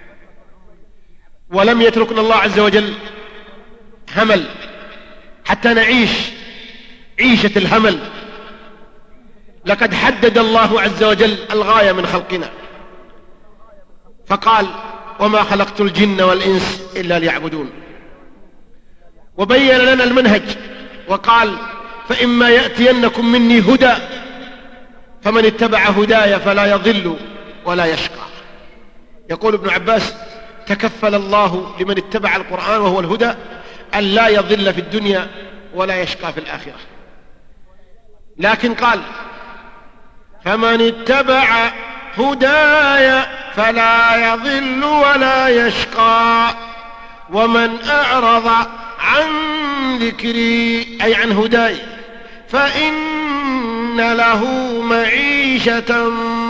ولم يتركنا الله عز وجل همل حتى نعيش عيشة الهمل. لقد حدد الله عز وجل الغاية من خلقنا، فقال: وما خلقت الجن والإنس إلا ليعبدون. وبين لنا المنهج وقال: فإما يأتينكم مني هدى فمن اتبع هداي فلا يضل ولا يشقى. يقول ابن عباس: تكفل الله لمن اتبع القرآن وهو الهدى أن لا يضل في الدنيا ولا يشقى في الآخرة. لكن قال: فمن اتبع هداي فلا يضل ولا يشقى، ومن أعرض عن ذكري أي عن هداي فإن له معيشة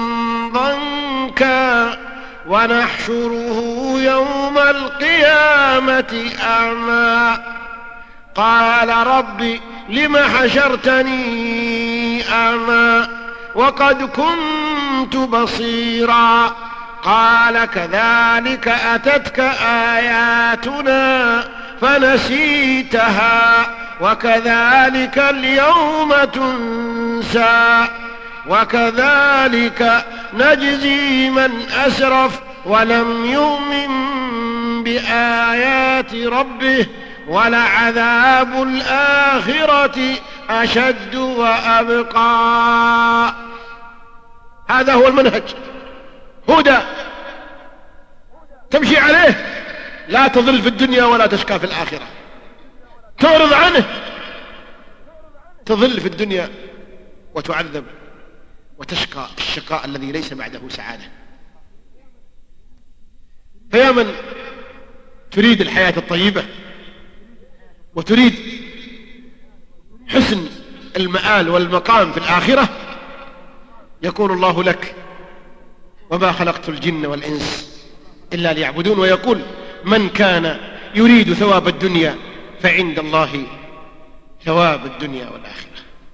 ضنكا ونحشره يوم القيامة أعمى. قال: رب لم حشرتني أعمى وقد كنت بصيرا. قال: كذلك أتتك آياتنا فنسيتها وكذلك اليوم تنسى. وكذلك نجزي من أسرف ولم يؤمن بآيات ربه ولعذاب الآخرة أشد وأبقى. هذا هو المنهج، هدى تمشي عليه، لا تضل في الدنيا ولا تشقى في الآخرة. تعرض عنه تضل في الدنيا وتعذب وتشقى الشقاء الذي ليس بعده سعادة. فيا من تريد الحياة الطيبة وتريد حسن المآل والمقام في الآخرة، يقول الله لك: وما خلقت الجن والإنس إلا ليعبدون. ويقول: من كان يريد ثواب الدنيا فعند الله ثواب الدنيا والآخرة.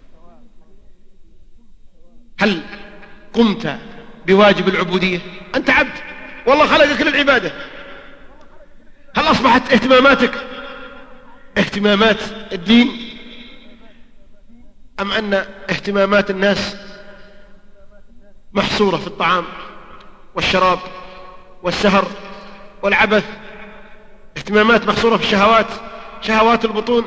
هل قمت بواجب العبودية؟ أنت عبد، والله خلقك للعبادة. هل أصبحت اهتماماتك اهتمامات الدين، أم أن اهتمامات الناس محصورة في الطعام والشراب والسهر والعبث؟ اهتمامات محصورة في الشهوات، شهوات البطون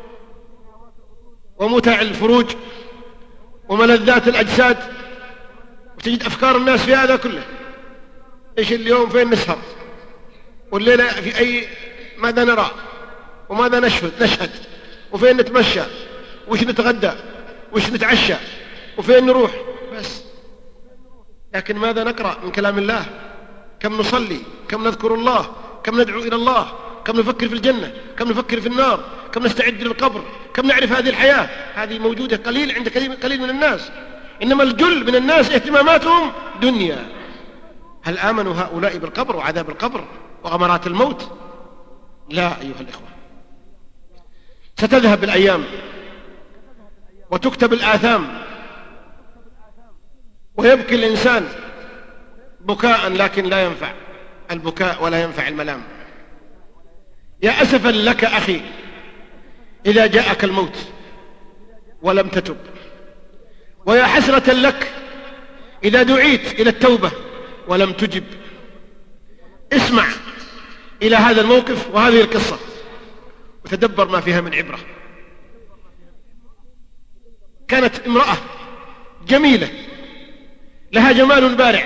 ومتع الفروج وملذات الأجساد، وتجد أفكار الناس في هذا كله. إيش اليوم فين نسهر، والليلة في أي ماذا نرى وماذا نشهد، وفين نتمشى، وش نتغدى، وش نتعشى، وفين نروح، بس. لكن ماذا نقرأ من كلام الله؟ كم نصلي، كم نذكر الله، كم ندعو إلى الله، كم نفكر في الجنة، كم نفكر في النار، كم نستعد للقبر، كم نعرف هذه الحياة. هذه موجودة قليل عند قليل من الناس، إنما الجل من الناس اهتماماتهم دنيا. هل آمنوا هؤلاء بالقبر وعذاب القبر وغمرات الموت؟ لا أيها الإخوة. ستذهب الأيام وتكتب الآثام ويبكي الإنسان بكاء لكن لا ينفع البكاء ولا ينفع الملام. يا أسفا لك أخي إذا جاءك الموت ولم تتب، ويا حسرة لك إذا دعيت إلى التوبة ولم تجب. اسمع إلى هذا الموقف وهذه القصة وتدبر ما فيها من عبرة. كانت امرأة جميلة لها جمال بارع،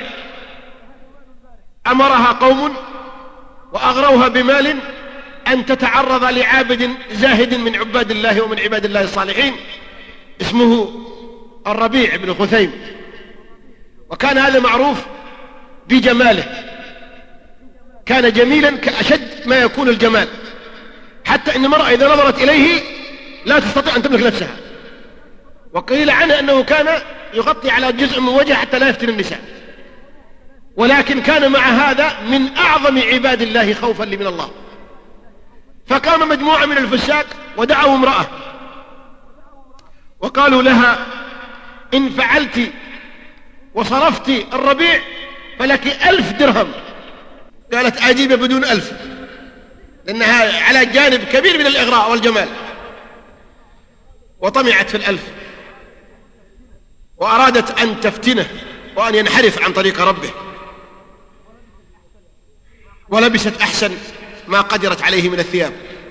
أمرها قوم وأغروها بمال أن تتعرض لعابد زاهد من عباد الله ومن عباد الله الصالحين اسمه الربيع بن خثيم. وكان هذا معروف بجماله، كان جميلا كأشد ما يكون الجمال، حتى إن المرأة إذا نظرت إليه لا تستطيع أن تملك نفسها. وقيل عنه أنه كان يغطي على جزء من وجهه حتى لا يفتن النساء، ولكن كان مع هذا من أعظم عباد الله خوفا من الله. فقام مجموعة من الفساق ودعوا امرأة وقالوا لها: إن فعلت وصرفت الربيع فلك 1000 درهم. قالت: أجيب بدون 1000، لأنها على جانب كبير من الإغراء والجمال. وطمعت في 1000 وأرادت أن تفتنه وأن ينحرف عن طريق ربه، ولبست أحسن ما قدرت عليه من الثياب،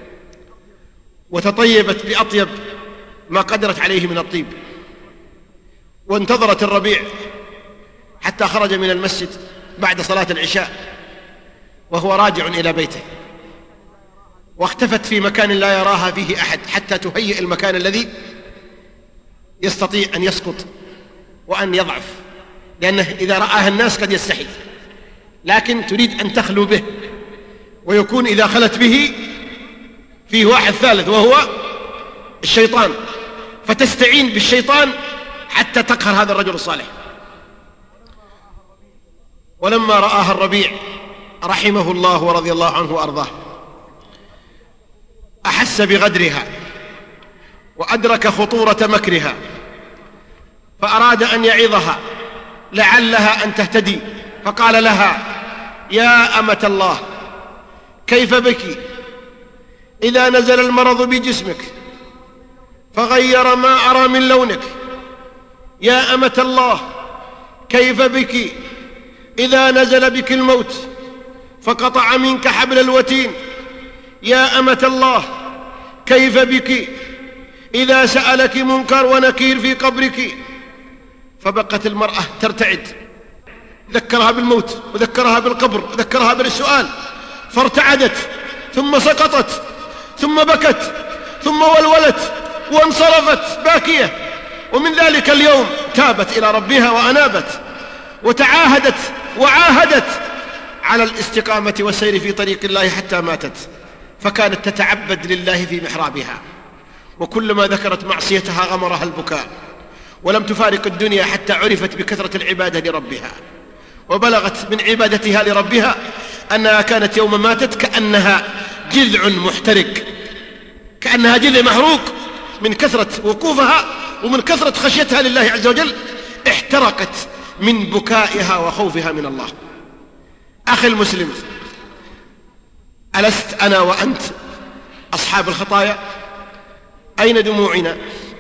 وتطيبت بأطيب ما قدرت عليه من الطيب، وانتظرت الربيع حتى خرج من المسجد بعد صلاة العشاء وهو راجع إلى بيته، واختفت في مكان لا يراها فيه أحد حتى تهيئ المكان الذي يستطيع أن يسقط وأن يضعف، لأنه إذا رآها الناس قد يستحي، لكن تريد أن تخلو به، ويكون إذا خلت به فيه واحد ثالث وهو الشيطان، فتستعين بالشيطان حتى تقهر هذا الرجل الصالح. ولما رآها الربيع رحمه الله ورضي الله عنه وأرضاه أحس بغدرها وأدرك خطورة مكرها، فأراد أن يعظها لعلها أن تهتدي، فقال لها: يا أمة الله، كيف بك إذا نزل المرض بجسمك فغير ما أرى من لونك، يا أمة الله كيف بك إذا نزل بك الموت فقطع منك حبل الوتين؟ يا أمة الله كيف بك إذا سألك منكر ونكير في قبرك؟ فبقت المرأة ترتعد، ذكرها بالموت وذكرها بالقبر وذكرها بالسؤال، فارتعدت ثم سقطت ثم بكت ثم ولولت وانصرفت باكية. ومن ذلك اليوم تابت إلى ربها وأنابت وتعاهدت وعاهدت على الاستقامة والسير في طريق الله حتى ماتت، فكانت تتعبد لله في محرابها، وكلما ذكرت معصيتها غمرها البكاء، ولم تفارق الدنيا حتى عرفت بكثرة العبادة لربها، وبلغت من عبادتها لربها أنها كانت يوم ماتت كأنها جذع محترق، كأنها جذع محروق من كثرة وقوفها ومن كثرة خشيتها لله عز وجل، احترقت من بكائها وخوفها من الله. أخي المسلم، ألست أنا وأنت أصحاب الخطايا؟ أين دموعنا؟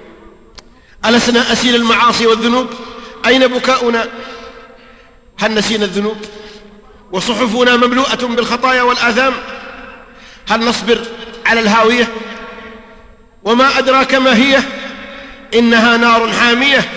ألسنا أسيل المعاصي والذنوب؟ أين بكاؤنا؟ هل نسينا الذنوب وصحفنا مملوءة بالخطايا والآثام؟ هل نصبر على الهاوية؟ وما أدراك ما هي؟ إنها نار حامية.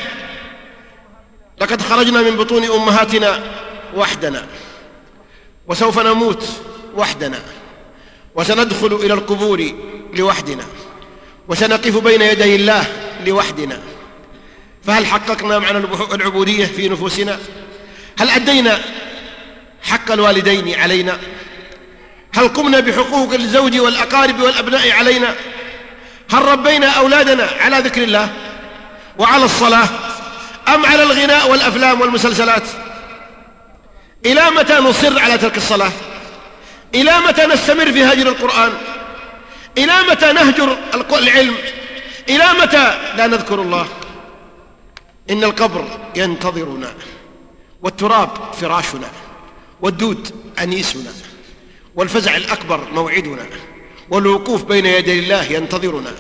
لقد خرجنا من بطون أمهاتنا وحدنا، وسوف نموت وحدنا، وسندخل إلى القبور لوحدنا، وسنقف بين يدي الله لوحدنا. فهل حققنا معنى العبودية في نفوسنا؟ هل أدينا حق الوالدين علينا؟ هل قمنا بحقوق الزوج والأقارب والأبناء علينا؟ هل ربينا أولادنا على ذكر الله وعلى الصلاة، أم على الغناء والأفلام والمسلسلات؟ إلى متى نصر على ترك الصلاة؟ إلى متى نستمر في هجر القرآن؟ إلى متى نهجر العلم؟ إلى متى لا نذكر الله؟ إن القبر ينتظرنا، والتراب فراشنا، والدود أنيسنا، والفزع الأكبر موعدنا، والوقوف بين يدي الله ينتظرنا.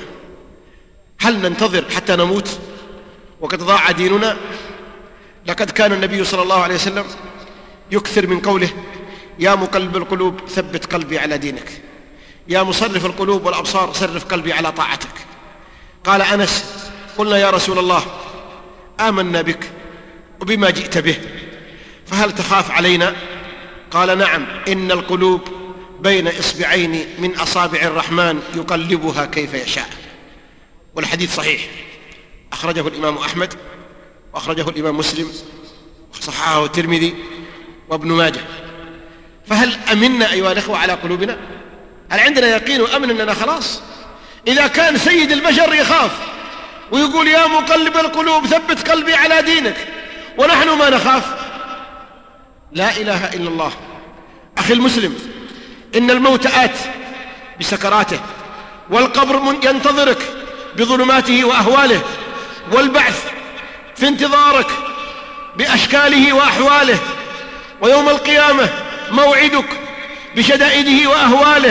هل ننتظر حتى نموت وقد ضاع ديننا؟ لقد كان النبي صلى الله عليه وسلم يكثر من قوله: يا مقلب القلوب ثبت قلبي على دينك، يا مصرف القلوب والأبصار صرف قلبي على طاعتك. قال أنس: قلنا يا رسول الله آمنا بك وبما جئت به، فهل تخاف علينا؟ قال: نعم، إن القلوب بين إصبعين من أصابع الرحمن يقلبها كيف يشاء. والحديث صحيح، أخرجه الإمام أحمد وأخرجه الإمام مسلم وصححه الترمذي وابن ماجه. فهل أمنا أيها الأخوة على قلوبنا؟ هل عندنا يقين وأمن أننا خلاص؟ إذا كان سيد البشر يخاف ويقول: يا مقلب القلوب ثبت قلبي على دينك، ونحن ما نخاف؟ لا إله إلا الله. أخي المسلم، إن الموت آت بسكراته، والقبر ينتظرك بظلماته وأهواله، والبعث في انتظارك بأشكاله وأحواله، ويوم القيامة موعدك بشدائده وأهواله.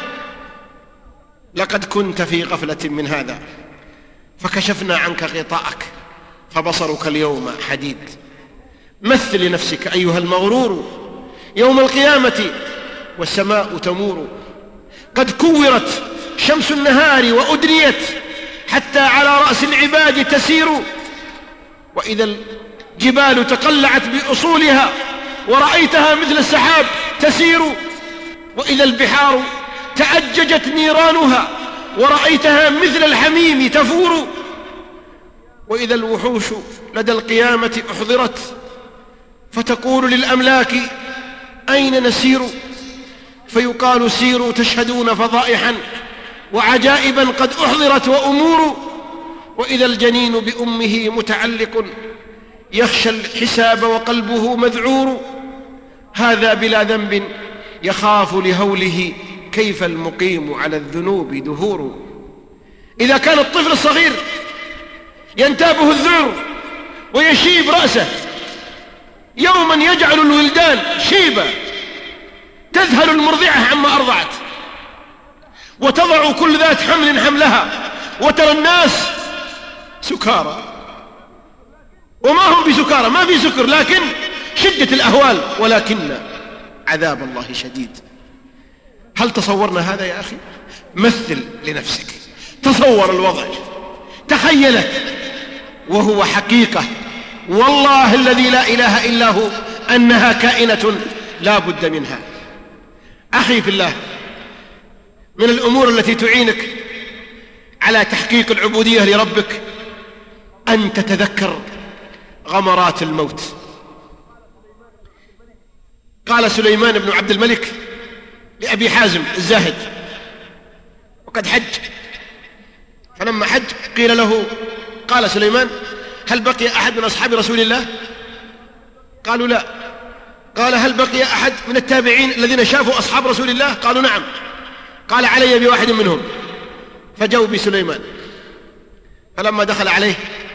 لقد كنت في غفلة من هذا فكشفنا عنك غطاءك فبصرك اليوم حديد. مثل لنفسك أيها المغرور يوم القيامة والسماء تمور، قد كورت شمس النهار وأدنيت حتى على رأس العباد تسير، وإذا الجبال تقلعت بأصولها ورأيتها مثل السحاب تسير، وإذا البحار تأججت نيرانها ورأيتها مثل الحميم تفور، وإذا الوحوش لدى القيامة أحضرت فتقول للأملاك: أين نسير؟ فيقال: سيروا تشهدون فضائحا وعجائبا قد أحضرت وأمور، وإذا الجنين بأمه متعلق يخشى الحساب وقلبه مذعور، هذا بلا ذنب يخاف لهوله كيف المقيم على الذنوب دهور. إذا كان الطفل الصغير ينتابه الذعر ويشيب رأسه، يوما يجعل الولدان شيبة تذهل المرضعة عما أرضعت، وتضع كل ذات حمل حملها، وترى الناس سكارى وما هم بسكارى، ما في سكر، لكن شدة الأهوال، ولكن عذاب الله شديد. هل تصورنا هذا يا أخي؟ مثل لنفسك، تصور الوضع، تخيله، وهو حقيقة والله الذي لا إله إلا هو أنها كائنة لا بد منها. أخي في الله، من الأمور التي تعينك على تحقيق العبودية لربك أن تتذكر غمرات الموت. قال سليمان بن عبد الملك لأبي حازم الزاهد وقد حج، فلما حج قيل له، قال سليمان: هل بقي أحد من أصحاب رسول الله؟ قالوا لا. قال: هل بقي أحد من التابعين الذين شافوا أصحاب رسول الله؟ قالوا نعم. قال: علي بواحد منهم. فجاءوا بسليمان، فلما دخل عليه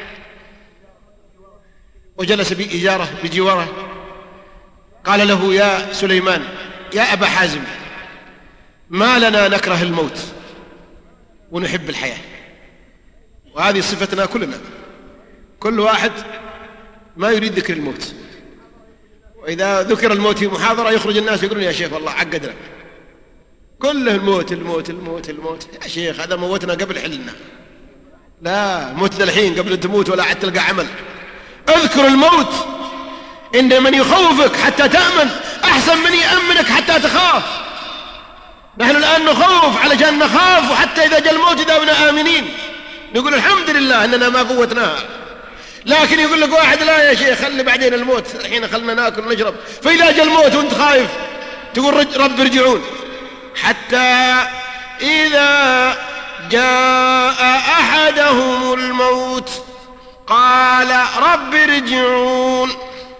وجلس بجواره قال له: يا سليمان، يا أبا حازم، ما لنا نكره الموت ونحب الحياة. وهذه صفتنا كلنا، كل واحد ما يريد ذكر الموت، وإذا ذكر الموت في محاضرة يخرج الناس يقولون: يا شيخ والله عقدنا، كله الموت الموت الموت الموت. يا شيخ هذا موتنا قبل حلنا، لا موتنا الحين قبل أن تموت ولا عاد تلقى عمل. اذكر الموت، إن من يخوفك حتى تأمن أحسن من يأمنك حتى تخاف. نحن الآن نخوف علشان نخاف، وحتى إذا جاء الموت داونا آمنين نقول الحمد لله أننا ما قوتناها. لكن يقول لك واحد: لا يا شيخ خلي بعدين الموت، الحين خلنا ناكل ونشرب. فإذا جاء الموت وانت خايف تقول: رب ارجعون. حتى إذا جاء أحدهم الموت قال: رب ارجعون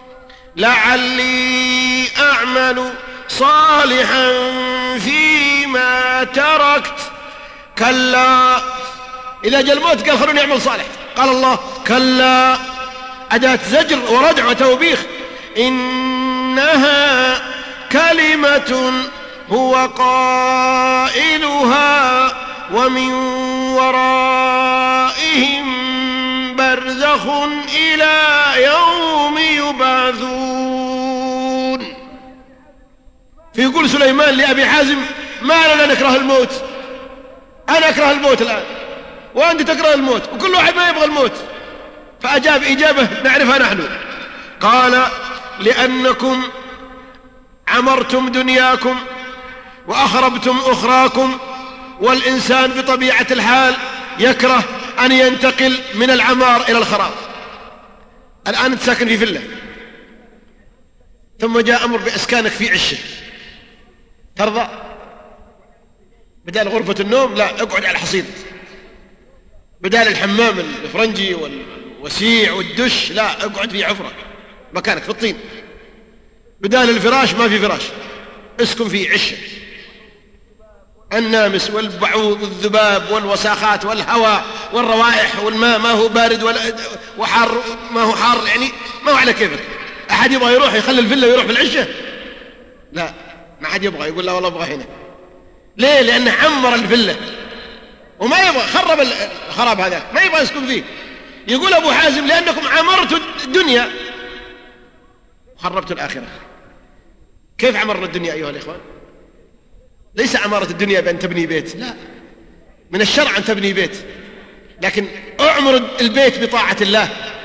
لعلي أعمل صالحا فيما تركت. كلا. إذا جاء الموت قال: خلوني أعمل صالح. قال الله: كلا، أداة زجر وردع وتوبيخ. إنها كلمة هو قائلها ومن ورائهم برزخ إلى يوم يبعثون. فيقول سليمان لأبي حازم: ما لنا نكره الموت، أنا أكره الموت الآن وأنت تكره الموت، وكل واحد ما يبغى الموت. فأجاب إجابة نعرفها نحن، قال: لأنكم عمرتم دنياكم وأخربتم أخراكم، والإنسان بطبيعة الحال يكره أن ينتقل من العمار إلى الخراب. الآن أنت ساكن في فيلا، ثم جاء أمر بإسكانك في عشة، ترضى؟ بدال غرفة النوم لا، اقعد على الحصيد. بدال الحمام الفرنجي والوسيع والدش لا، اقعد في عفرة مكانك في الطين. بدال الفراش ما في فراش، اسكن في عشة. النامس والبعوض والذباب والوساخات والهواء والروائح والماء ما هو بارد وحار ما هو حار، يعني ما هو على كيفك. أحد يبغى يروح يخلي الفيلا ويروح في العشة؟ لا، ما حد يبغى، يقول لا والله أبغى هنا. ليه؟ لأنه عمر الفيلا وما يبغى، خرب الخراب هذا، ما يبغى يسكن فيه. يقول أبو حازم: لأنكم عمرتوا الدنيا وخربتوا الآخرة. كيف عمرنا الدنيا أيها الإخوان؟ ليس عمارة الدنيا بأن تبني بيت، لا، من الشرع أن تبني بيت، لكن أعمر البيت بطاعة الله،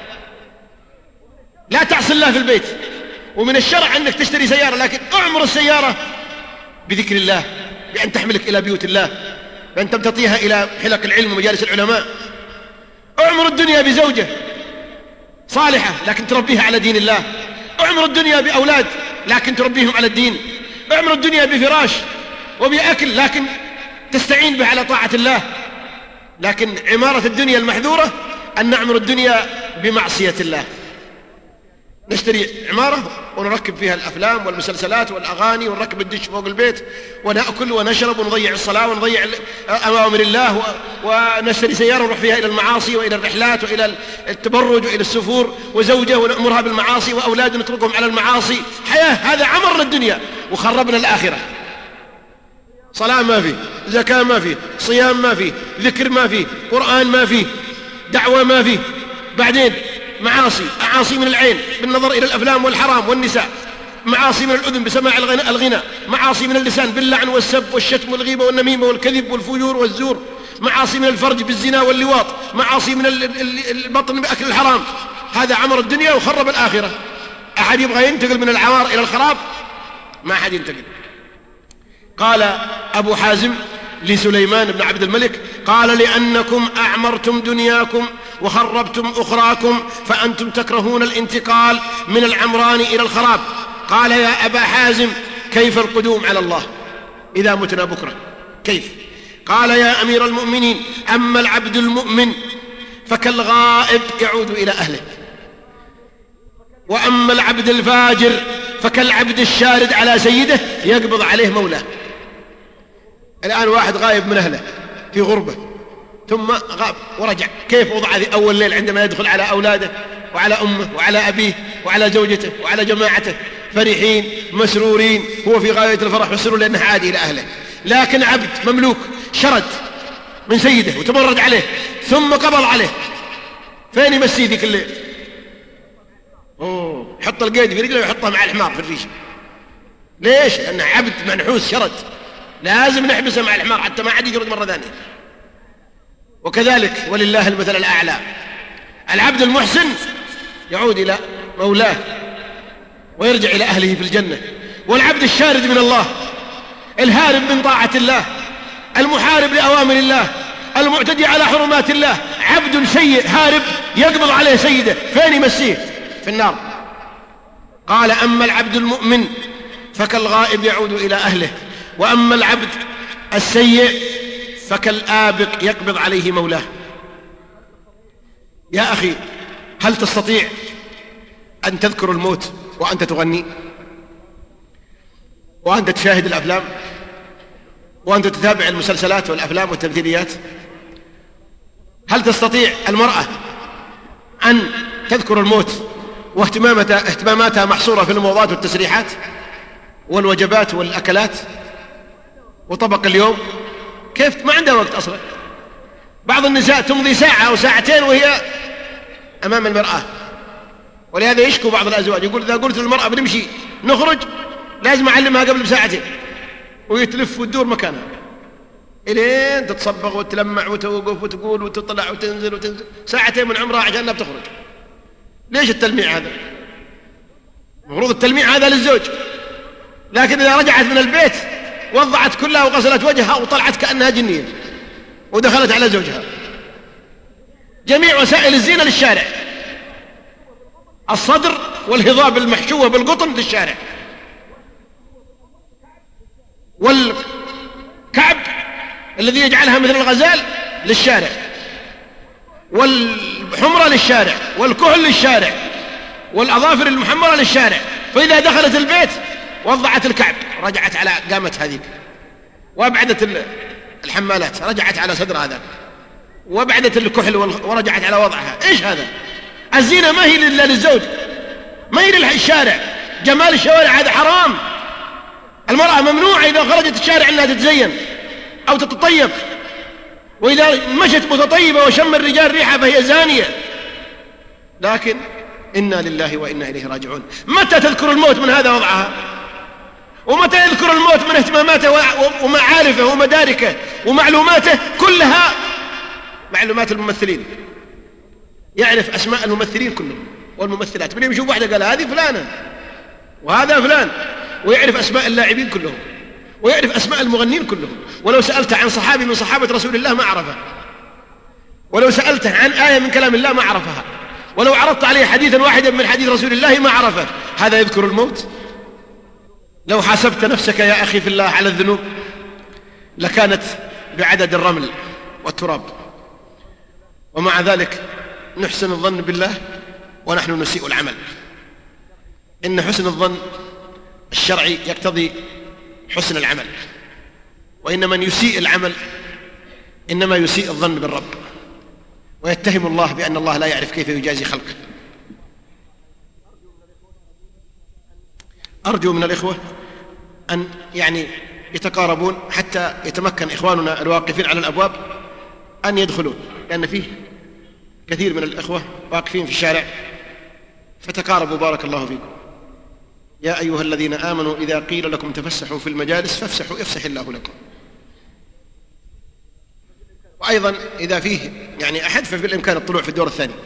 لا تعصي الله في البيت. ومن الشرع أنك تشتري سيارة، لكن أعمر السيارة بذكر الله، بأن تحملك إلى بيوت الله، بأن تمتطيها إلى حلق العلم ومجالس العلماء. أعمر الدنيا بزوجة صالحة لكن تربيها على دين الله. أعمر الدنيا بأولاد لكن تربيهم على الدين. أعمر الدنيا بفراش وبأكل لكن تستعين به على طاعة الله. لكن عمارة الدنيا المحذورة أن نعمر الدنيا بمعصية الله، نشتري عمارة ونركب فيها الأفلام والمسلسلات والأغاني، ونركب الدش فوق البيت، ونأكل ونشرب ونضيع الصلاة ونضيع أوامر الله، ونشتري سيارة ونروح فيها إلى المعاصي وإلى الرحلات وإلى التبرج وإلى السفور، وزوجة ونأمرها بالمعاصي، وأولاد نتركهم على المعاصي. حياة، هذا عمرنا الدنيا وخربنا الآخرة. صلاة ما فيه، زكاة ما فيه، صيام ما فيه، ذكر ما فيه، قرآن ما فيه، دعوة ما فيه. بعدين معاصي، أعاصي من العين بالنظر إلى الأفلام والحرام والنساء، معاصي من الأذن بسماع الغناء، معاصي من اللسان باللعن والسب والشتم والغيبة والنميمة والكذب والفجور والزور، معاصي من الفرج بالزنا واللواط، معاصي من البطن بأكل الحرام. هذا عمر الدنيا وخرب الآخرة. أحد يبغى ينتقل من العمار إلى الخراب؟ ما أحد ينتقل. قال أبو حازم لسليمان بن عبد الملك قال لأنكم أعمرتم دنياكم وخربتم أخراكم فأنتم تكرهون الانتقال من العمران إلى الخراب. قال يا أبا حازم كيف القدوم على الله إذا متنا بكرة؟ كيف؟ قال يا أمير المؤمنين أما العبد المؤمن فكالغائب يعود إلى أهله، وأما العبد الفاجر فكالعبد الشارد على سيده يقبض عليه مولاه. الآن واحد غايب من أهله في غربة ثم غاب ورجع، كيف وضع أول ليل عندما يدخل على أولاده وعلى أمه وعلى أبيه وعلى زوجته وعلى جماعته فرحين مسرورين، هو في غاية الفرح والسرور لأنه عاد إلى أهله. لكن عبد مملوك شرد من سيده وتمرد عليه ثم قبض عليه، فين يمسيه ذيك الليل؟ يحط القيد في رجله ويحطه مع الحمار في الريش. ليش؟ لأنه عبد منحوس شرد، لازم نحبسه مع الحمار حتى ما عاد يجرد مرة ثانية. وكذلك ولله المثل الأعلى، العبد المحسن يعود إلى مولاه ويرجع إلى أهله في الجنة، والعبد الشارد من الله الهارب من طاعة الله المحارب لأوامر الله المعتدي على حرمات الله عبد سيء هارب يقبض عليه سيده، فين يمسيه؟ في النار. قال أما العبد المؤمن فكالغائب يعود إلى أهله، وأما العبد السيء فكالآبق يقبض عليه مولاه. يا أخي هل تستطيع أن تذكر الموت وأنت تغني، وأنت تشاهد الأفلام، وأنت تتابع المسلسلات والأفلام والتمثيليات؟ هل تستطيع المرأة أن تذكر الموت واهتماماتها محصورة في الموضات والتسريحات والوجبات والأكلات وطبق اليوم؟ كيف ما عندها وقت أصلا؟ بعض النساء تمضي ساعة أو ساعتين وهي أمام المرآة، ولهذا يشكو بعض الأزواج يقول إذا قلت للمرأة بنمشي نخرج لازم أعلمها قبل بساعتين، ويتلف وتدور مكانها إلين تتصبغ وتلمع وتوقف وتقول وتطلع وتنزل ساعتين من عمرها عشانها بتخرج. ليش التلميع هذا؟ المفروض التلميع هذا للزوج، لكن إذا رجعت من البيت وضعت كلها وغسلت وجهها وطلعت كأنها جنية ودخلت على زوجها. جميع وسائل الزينة للشارع، الصدر والهضاب المحشوة بالقطن للشارع، والكعب الذي يجعلها مثل الغزال للشارع، والحمرة للشارع، والكحل للشارع، والأظافر المحمرة للشارع. فإذا دخلت البيت وضعت الكعب رجعت على قامت هذيك، وابعدت الحمالات رجعت على صدر هذا، وابعدت الكحل ورجعت على وضعها. ايش هذا؟ الزينة ما هي إلا للزوج، ما هي للشارع. جمال الشوارع هذا حرام. المرأة ممنوع إذا خرجت الشارع أنها تتزين أو تتطيب، وإذا مشت متطيبة وشم الرجال ريحة فهي زانية. لكن إنا لله وإنا إليه راجعون. متى تذكر الموت من هذا وضعها؟ ومتى يذكر الموت من اهتماماته ومعارفه ومداركه ومعلوماته؟ كلها معلومات الممثلين، يعرف أسماء الممثلين كلهم والممثلات، من يشوف واحدة قال هذه فلانة وهذا فلان، ويعرف أسماء اللاعبين كلهم، ويعرف أسماء المغنين كلهم. ولو سألته عن صحابي من صحابة رسول الله ما عرفه، ولو سألته عن آية من كلام الله ما عرفها، ولو عرضت عليه حديثا واحدا من حديث رسول الله ما عرفه. هذا يذكر الموت؟ لو حاسبت نفسك يا أخي في الله على الذنوب لكانت بعدد الرمل والتراب، ومع ذلك نحسن الظن بالله ونحن نسيء العمل. إن حسن الظن الشرعي يقتضي حسن العمل، وإن من يسيء العمل إنما يسيء الظن بالرب، ويتهم الله بأن الله لا يعرف كيف يجازي خلقه. أرجو من الإخوة أن يتقاربون حتى يتمكن إخواننا الواقفين على الأبواب أن يدخلون، لأن فيه كثير من الإخوة واقفين في الشارع فتقاربوا بارك الله فيكم. يا أيها الذين آمنوا إذا قيل لكم تفسحوا في المجالس فافسحوا يفسح الله لكم. وأيضا إذا فيه يعني أحد ففي الإمكان الطلوع في الدور الثاني.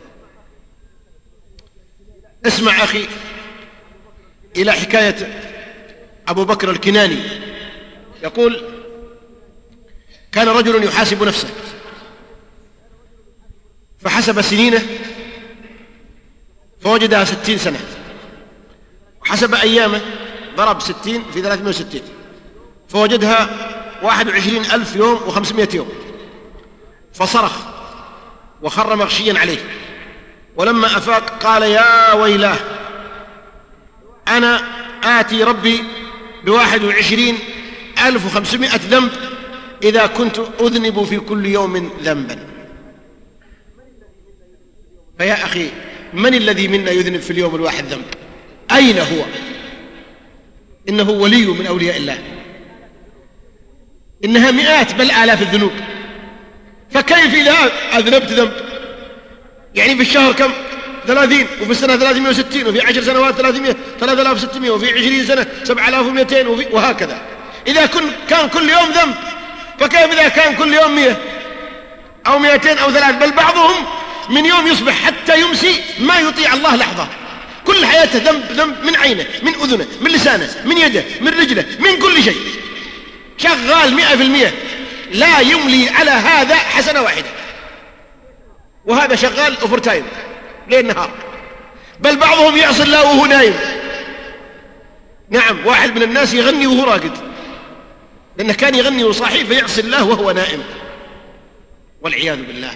اسمع أخي إلى حكاية أبو بكر الكناني، يقول: كان رجل يحاسب نفسه فحسب سنينه فوجدها 60 سنة، وحسب أيامه ضرب 60 في 360 فوجدها 21,000 يوم و500 يوم، فصرخ وخر مغشيا عليه، ولما أفاق قال: يا ويلاه، أنا آتي ربي ب21,500 ذنب إذا كنت أذنب في كل يوم ذنبا. فيا أخي، من الذي منا يذنب في اليوم الواحد ذنب؟ أين هو؟ إنه ولي من أولياء الله، إنها مئات بل آلاف الذنوب، فكيف إذا أذنبت ذنب؟ يعني في الشهر كم؟ 30، وفي السنة 360، وفي 10 سنوات 300 3600، وفي 20 سنة 7200، وهكذا. إذا كان كل يوم ذنب، فكيف إذا كان كل يوم 100 أو 200 أو 3؟ بل بعضهم من يوم يصبح حتى يمسي ما يطيع الله لحظة، كل حياته ذنب، من عينه، من أذنه، من لسانه، من يده، من رجله، من كل شيء، شغال 100%، لا يملي على هذا حسنة واحدة، وهذا شغال أوفر تايم ليل نهار. بل بعضهم يعصي الله وهو نايم. نعم، واحد من الناس يغني وهو راقد، لأنه كان يغني وصاحي فيعصي الله وهو نائم، والعياذ بالله.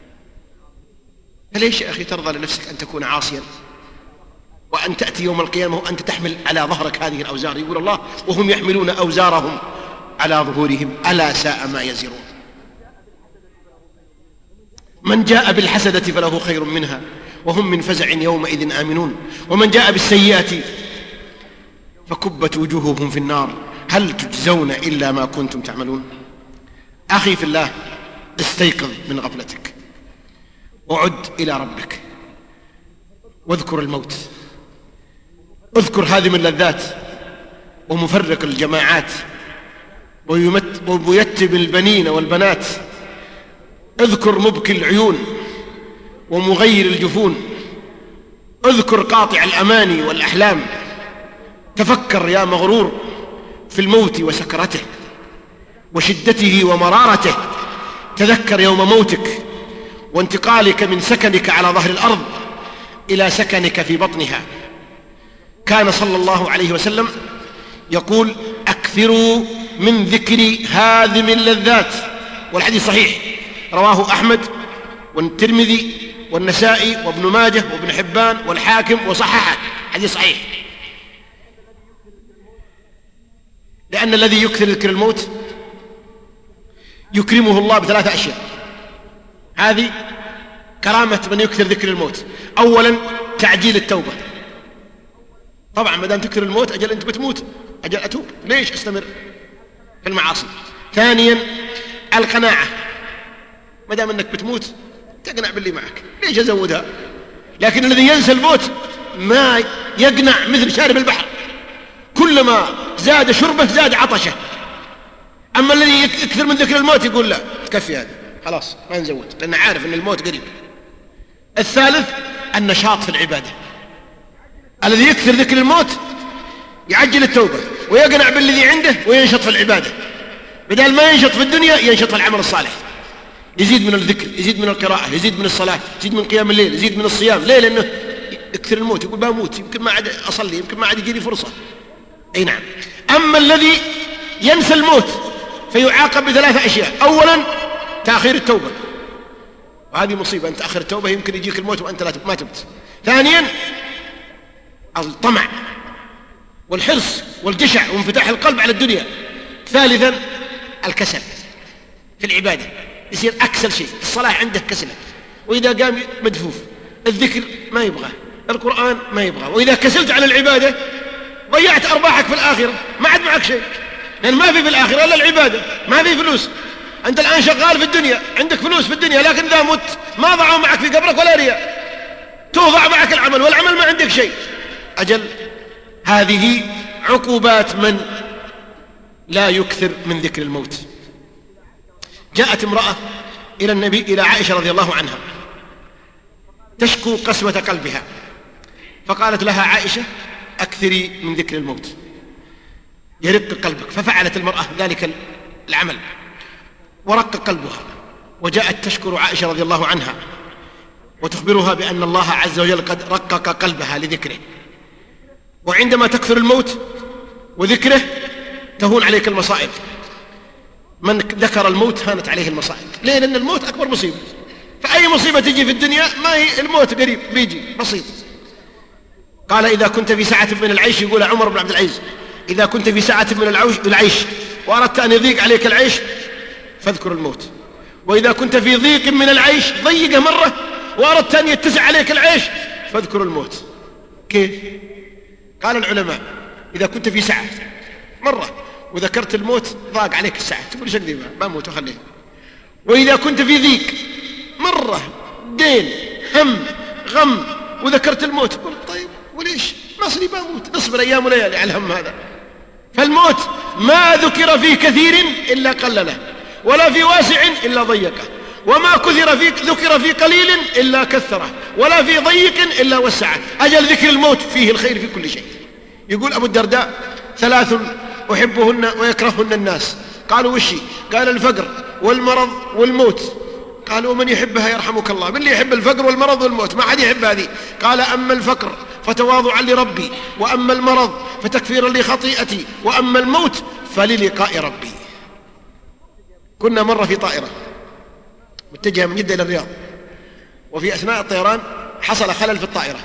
فليش يا أخي ترضى لنفسك أن تكون عاصيا وأن تأتي يوم القيامة وأنت تحمل على ظهرك هذه الأوزار؟ يقول الله: وهم يحملون أوزارهم على ظهورهم ألا ساء ما يزرون. من جاء بالحسنة فله خير منها وهم من فزع يومئذ آمنون، ومن جاء بالسيئة فكبت وجوههم في النار هل تجزون إلا ما كنتم تعملون. أخي في الله، استيقظ من غفلتك وعد إلى ربك واذكر الموت، اذكر هادم اللذات ومفرق الجماعات وميتب البنين والبنات، اذكر مبكي العيون ومغير الجفون، اذكر قاطع الأماني والأحلام، تفكر يا مغرور في الموت وسكرته وشدته ومرارته، تذكر يوم موتك وانتقالك من سكنك على ظهر الأرض إلى سكنك في بطنها. كان صلى الله عليه وسلم يقول: أكثروا من ذكر هادم اللذات، والحديث صحيح، رواه أحمد والترمذي والنسائي وابن ماجه وابن حبان والحاكم وصححه، حديث صحيح. لأن الذي يكثر ذكر الموت يكرمه الله ب3 أشياء، هذه كرامة من يكثر ذكر الموت. أولا تعجيل التوبة، طبعا ما دام تكثر الموت أجل أنت بتموت، أجل أتوب، ليش أستمر في المعاصي. ثانيا القناعة، ما دام أنك بتموت تقنع باللي معك، ليش أزودها؟ لكن الذي ينسى الموت ما يقنع مثل شارب البحر، كلما زاد شربه زاد عطشه. أما الذي يكثر من ذكر الموت يقول: لا تكفي هذا، خلاص ما نزود، لأنه عارف أن الموت قريب. الثالث النشاط في العبادة، الذي يكثر ذكر الموت يعجل التوبة ويقنع بالذي عنده وينشط في العبادة، بدل ما ينشط في الدنيا ينشط في العمل الصالح، يزيد من الذكر، يزيد من القراءة، يزيد من الصلاة، يزيد من قيام الليل، يزيد من الصيام. ليه؟ لأنه يكثر الموت، يقول بموت، يمكن ما عاد أصلي، يمكن ما عاد يجيني فرصة. أي نعم. أما الذي ينسى الموت فيعاقب ب3 أشياء. أولا تأخير التوبة، وهذه مصيبة، أن تأخر التوبة يمكن يجيك الموت وأنت ما تبت. ثانيا الطمع والحرص والجشع وانفتاح القلب على الدنيا. ثالثا الكسل في العبادة، يصير أكسل شيء، الصلاة عنده كسلة، وإذا قام مدفوف، الذكر ما يبغى، القرآن ما يبغى، وإذا كسلت على العبادة ضيعت أرباحك في الآخرة، ما عاد معك شيء، لأن ما في الآخرة إلا العبادة، ما في فلوس. أنت الآن شغال في الدنيا، عندك فلوس في الدنيا، لكن إذا مت ما ضعوا معك في قبرك ولا ريال، توضع معك العمل والعمل ما عندك شيء. أجل هذه عقوبات من لا يكثر من ذكر الموت. جاءت امرأة إلى النبي إلى عائشة رضي الله عنها تشكو قسوة قلبها، فقالت لها عائشة أكثري من ذكر الموت يرق قلبك. ففعلت المرأة ذلك العمل ورق قلبها، وجاءت تشكر عائشة رضي الله عنها وتخبرها بأن الله عز وجل قد رقق قلبها لذكره. وعندما تكثر الموت وذكره تهون عليك المصائب. من ذكر الموت هانت عليه المصائب. ليه؟ لأن الموت أكبر مصيبة. فأي مصيبة تجي في الدنيا ما هي الموت قريب بيجي بسيط. قال إذا كنت في ساعة من العيش، يقول عمر بن عبد العزيز، إذا كنت في ساعة من العيش وأردت أن يضيق عليك العيش فاذكر الموت، وإذا كنت في ضيق من العيش ضيقه مرة وأردت أن يتسع عليك العيش فاذكر الموت. كيف؟ قال العلماء إذا كنت في ساعة مرة وذكرت الموت ضاق عليك الساعة، تقول ايش اقدر بموت وخليه. وإذا كنت في ضيق مرة دين هم غم وذكرت الموت تقول طيب وليش ما صلي بموت، نصبر أيام وليالي على الهم هذا. فالموت ما ذكر في كثير إلا قلله، ولا في واسع إلا ضيقه، وما ذكر في قليل إلا كثره، ولا في ضيق إلا وسعه. أجل ذكر الموت فيه الخير في كل شيء. يقول أبو الدرداء ثلاث أحبهن ويكرههن الناس. قالوا وشي؟ قال الفقر والمرض والموت. قالوا ومن يحبها يرحمك الله؟ من اللي يحب الفقر والمرض والموت؟ ما حد يحب هذه. قال أما الفقر فتواضعا لربي، وأما المرض فتكفيرا لخطيئتي، وأما الموت فللقاء ربي. كنا مرة في طائرة متجهة من جدة إلى الرياض، وفي أثناء الطيران حصل خلل في الطائرة،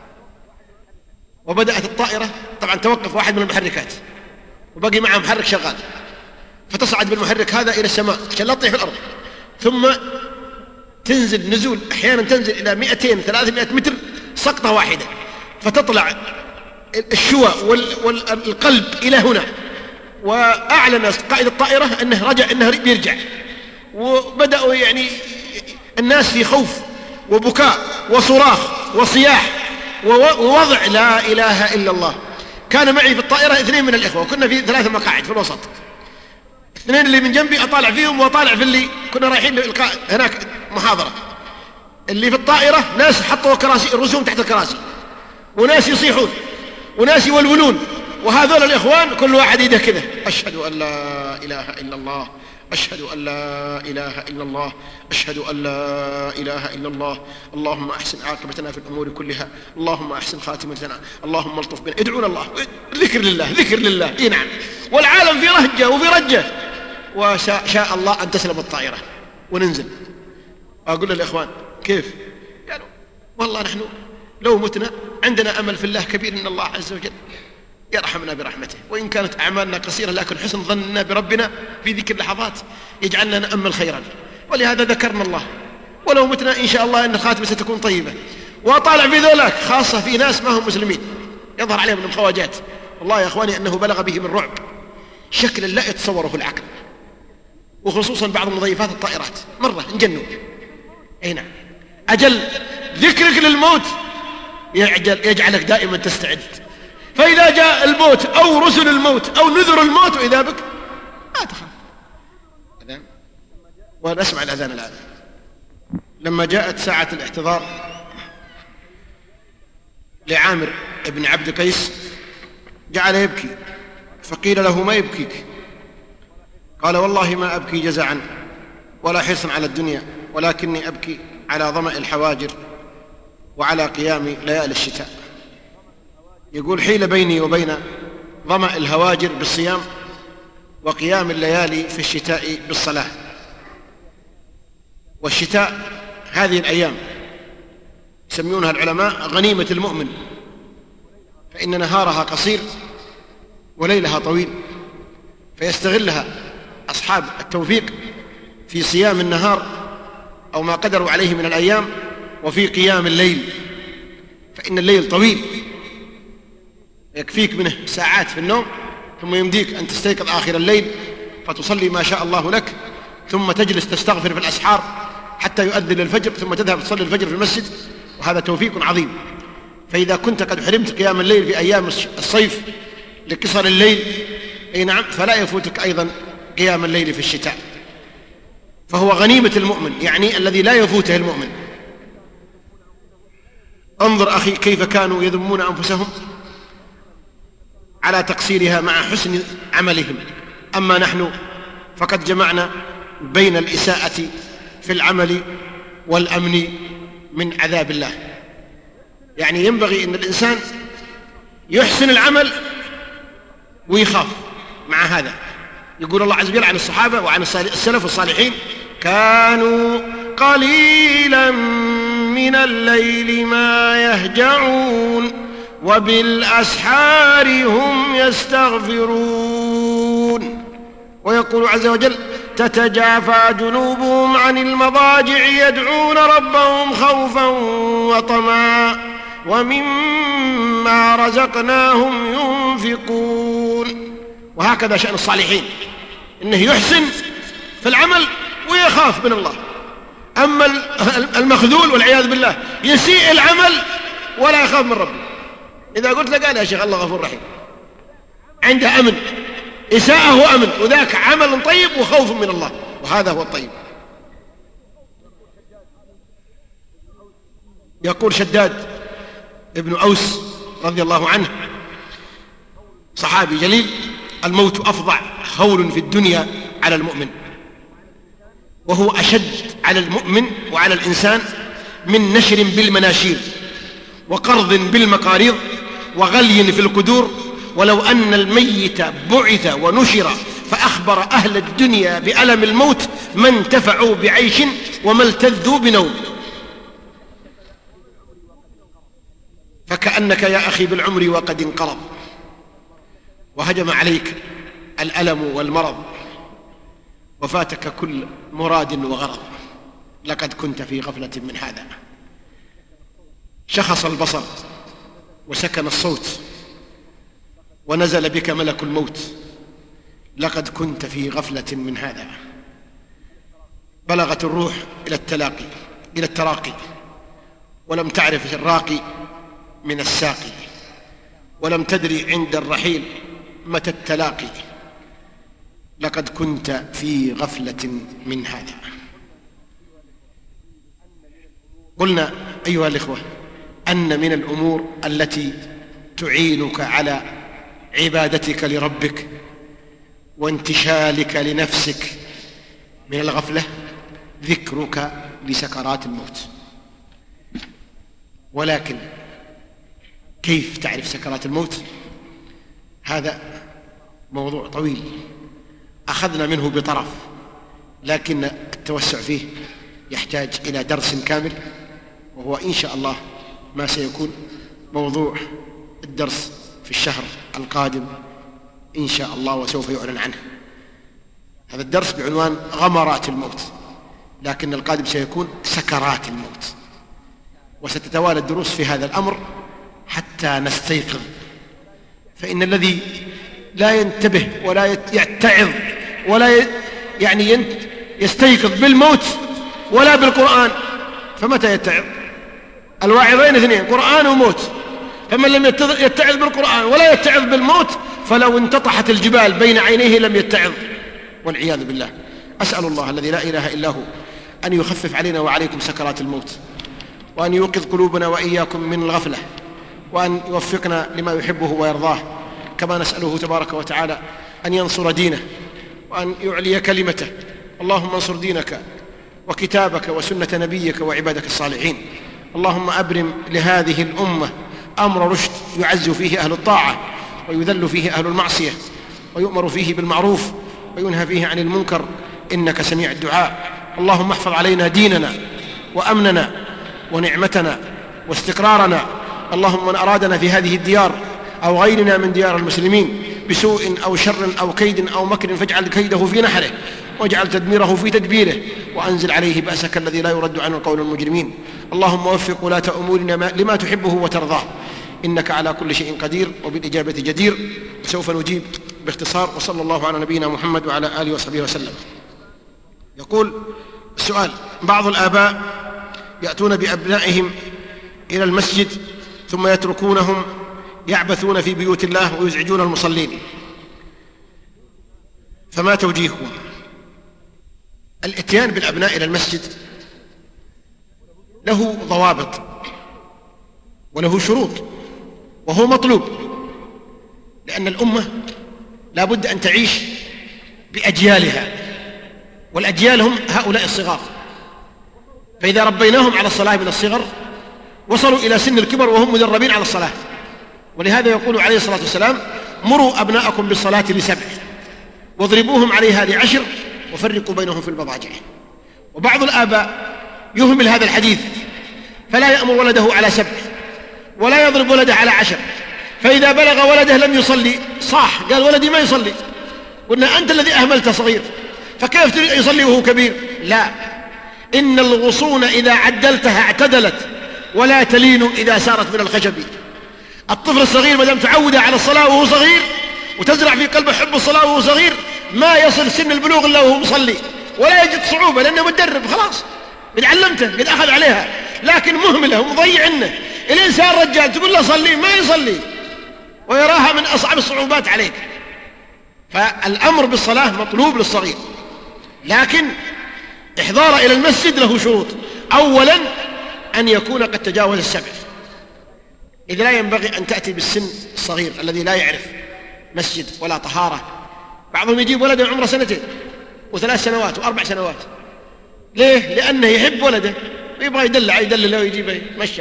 وبدأت الطائرة طبعا توقف واحد من المحركات وبقي معه محرك شغال، فتصعد بالمحرك هذا إلى السماء عشان لا تطيح في الأرض، ثم تنزل نزول أحيانا تنزل إلى 200-300 متر سقطة واحدة، فتطلع الشوى والقلب إلى هنا. وأعلن قائد الطائرة أنه بيرجع، وبدأوا يعني الناس في خوف وبكاء وصراخ وصياح ووضع لا إله إلا الله. كان معي في الطائرة 2 من الإخوة، وكنا في 3 مقاعد في الوسط، 2 اللي من جنبي أطالع فيهم وأطالع في اللي كنا رايحين لإلقاء هناك محاضرة. اللي في الطائرة ناس حطوا كراسي الرسوم تحت الكراسي، وناس يصيحون وناس يولولون، وهذول الإخوان كل واحد يده كذا أشهد أن لا إله إلا الله، أشهد أن لا إله إلا الله، أشهد أن لا إله إلا الله، اللهم أحسن عاقبتنا في الأمور كلها، اللهم أحسن خاتمتنا، اللهم الطف بنا. ادعون الله، ذكر لله ذكر لله. إيه نعم. والعالم في رهجة وفي رجة، وشاء الله أن تسلم الطائرة وننزل. أقول للإخوان كيف؟ قالوا والله نحن لو متنا عندنا أمل في الله كبير إن الله عز وجل يرحمنا برحمته، وإن كانت أعمالنا قصيرة لكن حسن ظننا بربنا في ذيك اللحظات يجعلنا نأمل خيرا، ولهذا ذكرنا الله. ولو متنا إن شاء الله أن الخاتمة ستكون طيبة. وطالع في ذولاك خاصة في ناس ما هم مسلمين يظهر عليهم من الخواجات، والله يا أخواني أنه بلغ بهم الرعب شكلا لا يتصوره العقل، وخصوصا بعض مضيفات الطائرات مرة انجنوا. أي نعم. أجل ذكرك للموت يجعلك دائما تستعد، فإذا جاء الموت أو رسل الموت أو نذر الموت وإذا بك ما تخاف. أذان، ونسمع الأذان الآن. لما جاءت ساعة الاحتضار لعامر ابن عبد قيس جعل يبكي، فقيل له ما يبكيك؟ قال والله ما أبكي جزعا ولا حرصا على الدنيا، ولكني أبكي على ظمأ الحواجر وعلى قيام ليالي الشتاء. يقول حيل بيني وبين ظمأ الهواجر بالصيام وقيام الليالي في الشتاء بالصلاة. والشتاء هذه الأيام يسمونها العلماء غنيمة المؤمن، فإن نهارها قصير وليلها طويل، فيستغلها أصحاب التوفيق في صيام النهار أو ما قدروا عليه من الأيام، وفي قيام الليل، فإن الليل طويل يكفيك منه ساعات في النوم، ثم يمديك أن تستيقظ آخر الليل فتصلي ما شاء الله لك، ثم تجلس تستغفر في الأسحار حتى يؤذن الفجر، ثم تذهب تصلي الفجر في المسجد، وهذا توفيق عظيم. فإذا كنت قد حرمت قيام الليل في أيام الصيف لقصر الليل، أي نعم، فلا يفوتك أيضا قيام الليل في الشتاء، فهو غنيمة المؤمن، يعني الذي لا يفوته المؤمن. انظر أخي كيف كانوا يذمون أنفسهم على تقصيرها مع حسن عملهم، أما نحن فقد جمعنا بين الإساءة في العمل والأمن من عذاب الله. يعني ينبغي أن الإنسان يحسن العمل ويخاف مع هذا. يقول الله عز وجل عن الصحابة وعن السلف الصالحين: كانوا قليلا من الليل ما يهجعون وبالأسحار هم يستغفرون. ويقول عز وجل: تتجافى جنوبهم عن المضاجع يدعون ربهم خوفا وطمعا ومما رزقناهم ينفقون. وهكذا شأن الصالحين، إنه يحسن في العمل ويخاف من الله. أما المخذول والعياذ بالله يسيء العمل ولا يخاف من ربه. إذا قلت لك قال يا شيخ الله غفور رحيم، عنده أمن، إساءة وأمن، وذاك عمل طيب وخوف من الله، وهذا هو الطيب. يقول شداد ابن أوس رضي الله عنه، صحابي جليل: الموت أفظع هول في الدنيا على المؤمن، وهو أشد على المؤمن وعلى الإنسان من نشر بالمناشير وقرض بالمقاريض وغلي في القدور، ولو أن الميت بعث ونشر فأخبر أهل الدنيا بألم الموت ما انتفعوا بعيش وما التذوا بنوم. فكأنك يا أخي بالعمر وقد انقرض وهجم عليك الألم والمرض وفاتك كل مراد وغرض، لقد كنت في غفلة من هذا. شخص البصر وسكن الصوت ونزل بك ملك الموت، لقد كنت في غفلة من هذا. بلغت الروح إلى التراقي ولم تعرف الراقي من الساقي، ولم تدري عند الرحيل متى التلاقي، لقد كنت في غفلة من هذا. قلنا أيها الإخوة أن من الأمور التي تعينك على عبادتك لربك وانتشالك لنفسك من الغفلة ذكرك لسكرات الموت. ولكن كيف تعرف سكرات الموت؟ هذا موضوع طويل أخذنا منه بطرف، لكن التوسع فيه يحتاج إلى درس كامل، وهو إن شاء الله ما سيكون موضوع الدرس في الشهر القادم إن شاء الله، وسوف يعلن عنه. هذا الدرس بعنوان غمرات الموت، لكن القادم سيكون سكرات الموت، وستتوالى الدروس في هذا الأمر حتى نستيقظ. فإن الذي لا ينتبه ولا يتعظ ولا يستيقظ بالموت ولا بالقرآن فمتى يتعظ؟ الواعظين اثنين، قرآن وموت. فمن لم يتعظ بالقرآن ولا يتعظ بالموت فلو انتطحت الجبال بين عينيه لم يتعظ، والعياذ بالله. أسأل الله الذي لا إله إلا هو أن يخفف علينا وعليكم سكرات الموت، وأن يوقظ قلوبنا وإياكم من الغفلة، وأن يوفقنا لما يحبه ويرضاه. كما نسأله تبارك وتعالى أن ينصر دينه وأن يعلي كلمته. اللهم انصر دينك وكتابك وسنة نبيك وعبادك الصالحين. اللهم أبرم لهذه الأمة أمر رشد يعز فيه أهل الطاعة ويذل فيه أهل المعصية، ويؤمر فيه بالمعروف وينهى فيه عن المنكر، إنك سميع الدعاء. اللهم احفظ علينا ديننا وأمننا ونعمتنا واستقرارنا. اللهم من أرادنا في هذه الديار أو غيرنا من ديار المسلمين بسوء أو شر أو كيد أو مكر فاجعل كيده في نحره واجعل تدميره في تدبيره، وأنزل عليه بأسك الذي لا يرد عنه القول المجرمين. اللهم وفق ولاة أمورنا لما تحبه وترضاه، إنك على كل شيء قدير وبالإجابة جدير. وسوف نجيب باختصار، وصلى الله على نبينا محمد وعلى آله وصحبه وسلم. يقول السؤال: بعض الآباء يأتون بأبنائهم إلى المسجد ثم يتركونهم يعبثون في بيوت الله ويزعجون المصلين، فما توجيهكم؟ الاتيان بالأبناء إلى المسجد له ضوابط وله شروط وهو مطلوب، لأن الأمة لا بد أن تعيش بأجيالها، والأجيال هم هؤلاء الصغار، فإذا ربيناهم على الصلاة من الصغر وصلوا إلى سن الكبر وهم مدربين على الصلاة. ولهذا يقول عليه الصلاة والسلام: مروا أبناءكم بالصلاة ل7 واضربوهم عليها ل10 وفرقوا بينهم في المضاجع. وبعض الآباء يهمل هذا الحديث فلا يأمر ولده على 7 ولا يضرب ولده على 10، فإذا بلغ ولده لم يصلي صاح، قال ولدي ما يصلي، قلنا أنت الذي أهملت صغير، فكيف يصلي وهو كبير؟ لا، إن الغصون إذا عدلتها اعتدلت ولا تلين إذا سارت من الخشب. الطفل الصغير ما دام تعود على الصلاة وهو صغير وتزرع في قلبه حب الصلاة وهو صغير ما يصل سن البلوغ إلا وهو مصلي، ولا يجد صعوبة لأنه متدرب خلاص، قد علمته، قد أخذ عليها. لكن مهمله ومضيع عنه الإنسان رجال تقول له صلي ما يصلي ويراها من أصعب الصعوبات عليك. فالأمر بالصلاة مطلوب للصغير، لكن إحضار إلى المسجد له شروط. أولا أن يكون قد تجاوز 7، إذ لا ينبغي أن تأتي بالسن الصغير الذي لا يعرف مسجد ولا طهارة. بعضهم يجيب ولده عمره 2 و3 سنوات و4 سنوات. ليه؟ لأنه يحب ولده ويبغى يدلله ويجيبه يمشى،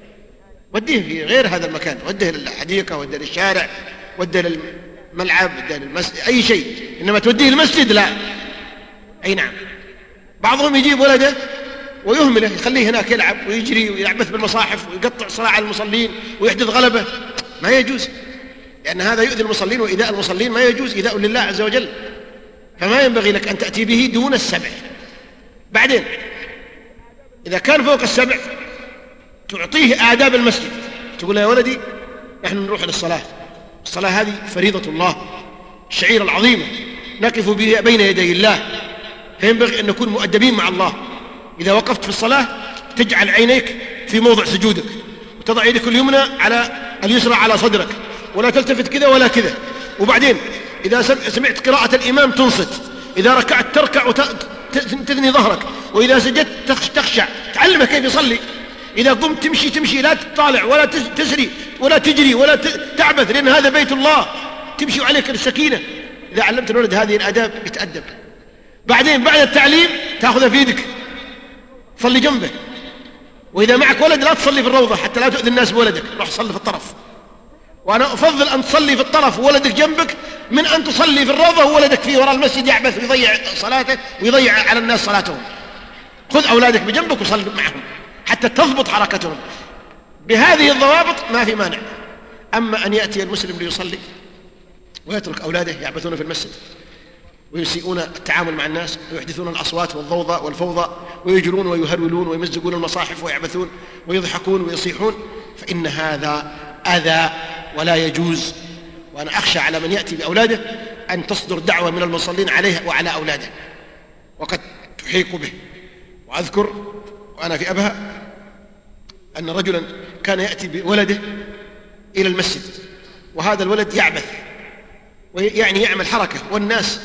وديه في غير هذا المكان، وديه للحديقة، وديه للشارع، وديه للملعب، وديه للمسجد، أي شيء، إنما توديه المسجد لا. أي نعم. بعضهم يجيب ولده ويهمله، يخليه هناك يلعب ويجري ويعبث بالمصاحف ويقطع صلاة على المصلين ويحدث غلبة، ما يجوز، لأن هذا يؤذي المصلين، وإيذاء المصلين ما يجوز، إيذاء لله عز وجل، فما ينبغي لك أن تأتي به دون 7. بعدين إذا كان فوق 7 تعطيه آداب المسجد، تقول يا ولدي نحن نروح للصلاة، الصلاة هذه فريضة الله، الشعيرة العظيمة نقف بها بين يدي الله، فينبغي أن نكون مؤدبين مع الله. إذا وقفت في الصلاة تجعل عينيك في موضع سجودك، وتضع يدك اليمنى على اليسرى على صدرك، ولا تلتفت كذا ولا كذا. وبعدين إذا سمعت قراءة الإمام تنصت، إذا ركعت تركع وتثني ظهرك، وإذا سجدت تخشع، تعلمه كيف يصلي. إذا قمت تمشي لا تطالع ولا تسري ولا تجري ولا تعبث، لأن هذا بيت الله، تمشي عليك السكينة. إذا علمت الولد هذه الآداب يتأدب. بعدين بعد التعليم تأخذه في يدك صلي جنبه، وإذا معك ولد لا تصلي في الروضة حتى لا تؤذي الناس بولدك، روح صلي في الطرف. وأنا أفضل أن تصلي في الطرف وولدك جنبك من أن تصلي في الروضة وولدك في وراء المسجد يعبث ويضيع صلاته ويضيع على الناس صلاتهم. خذ أولادك بجنبك وصل معهم حتى تضبط حركتهم. بهذه الضوابط ما في مانع. أما أن يأتي المسلم ليصلي ويترك أولاده يعبثون في المسجد ويسيئون التعامل مع الناس ويحدثون الأصوات والضوضاء والفوضى ويجرون ويهرولون ويمزقون المصاحف ويعبثون ويضحكون ويصيحون، فإن هذا أذى ولا يجوز. وأنا أخشى على من يأتي بأولاده أن تصدر دعوة من المصلين عليه وعلى أولاده وقد تحيق به. وأذكر وأنا في أبها أن رجلا كان يأتي بولده إلى المسجد، وهذا الولد يعبث ويعني يعمل حركة، والناس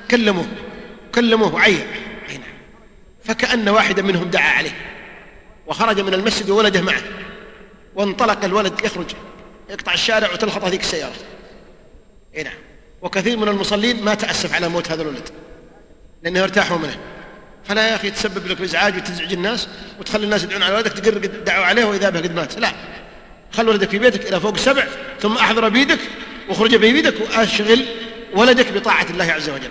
كلموه وعيه، فكأن واحدا منهم دعا عليه وخرج من المسجد وولده معه، وانطلق الولد يخرج يقطع الشارع وتلخط هذيك السيارة. نعم. وكثير من المصلين ما تأسف على موت هذا الولد لأنه ارتاحوا منه. فلا يا أخي تسبب لك إزعاج وتزعج الناس وتخلي الناس يدعون على ولدك تقرر دعوا عليه وإذا به قد مات. لا، خل ولدك في بيتك إلى فوق 7 ثم أحضر بيدك واخرج بيدك وأشغل ولدك بطاعة الله عز وجل.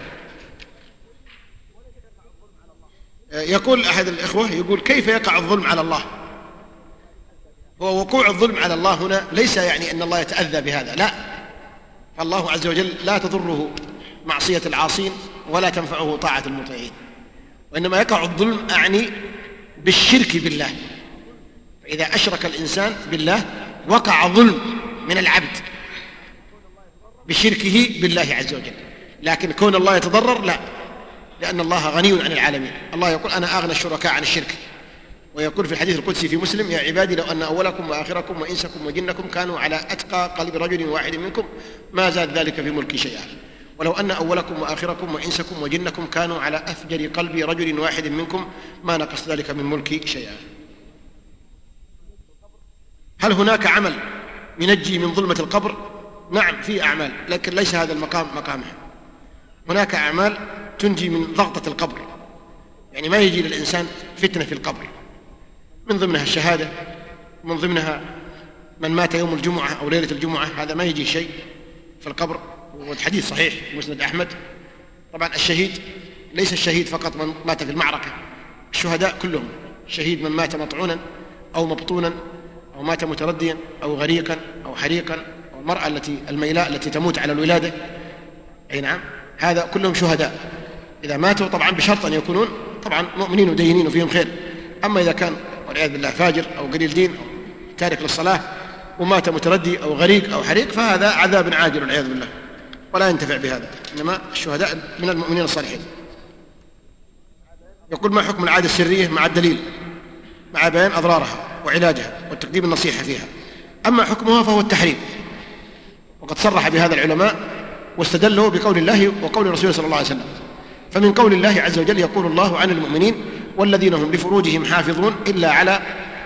يقول أحد الإخوة يقول كيف يقع الظلم على الله؟ هو وقوع الظلم على الله هنا ليس يعني أن الله يتأذى بهذا، لا، فالله عز وجل لا تضره معصية العاصين ولا تنفعه طاعة المطيعين، وإنما يقع الظلم أعني بالشرك بالله. فإذا أشرك الإنسان بالله وقع ظلم من العبد بشركه بالله عز وجل. لكن كون الله يتضرر لا، لأن الله غني عن العالمين. الله يقول أنا أغنى الشركاء عن الشرك، ويقول في الحديث القدسي في مسلم: يا عبادي لو أن أولكم وآخركم وإنسكم وجنكم كانوا على أتقى قلب رجل واحد منكم ما زاد ذلك في ملكي شيئا. ولو أن أولكم وآخركم وإنسكم وجنكم كانوا على أفجر قلب رجل واحد منكم ما نقص ذلك من ملكي شيئا. هل هناك عمل ينجي من ظلمة القبر؟ نعم، في أعمال، لكن ليس هذا المقام مقامها. هناك أعمال تنجي من ضغطة القبر، يعني ما يجي للإنسان فتنة في القبر، من ضمنها الشهادة، من ضمنها من مات يوم الجمعة أو ليلة الجمعة، هذا ما يجي شيء في القبر، والحديث صحيح في مسند أحمد. طبعا الشهيد ليس الشهيد فقط من مات في المعركة، الشهداء كلهم، الشهيد من مات مطعونا أو مبطونا أو مات مترديا أو غريقا أو حريقا، أو المرأة الميلاء التي تموت على الولادة، أي نعم، هذا كلهم شهداء إذا ماتوا، طبعا بشرط أن يكونون طبعا مؤمنين ودينين وفيهم خير. أما إذا كان والعياذ بالله فاجر أو قليل دين أو تارك للصلاة ومات متردي أو غريق أو حريق، فهذا عذاب عاجل والعياذ بالله ولا ينتفع بهذا، إنما الشهداء من المؤمنين الصالحين. يقول: ما حكم العادة السرية مع الدليل، مع بيان أضرارها وعلاجها وتقديم النصيحة فيها؟ أما حكمها فهو التحريم، وقد صرح بهذا العلماء واستدلوا بقول الله وقول رسوله صلى الله عليه وسلم. فمن قول الله عز وجل: يقول الله عن المؤمنين: والذين هم لفروجهم حافظون إلا على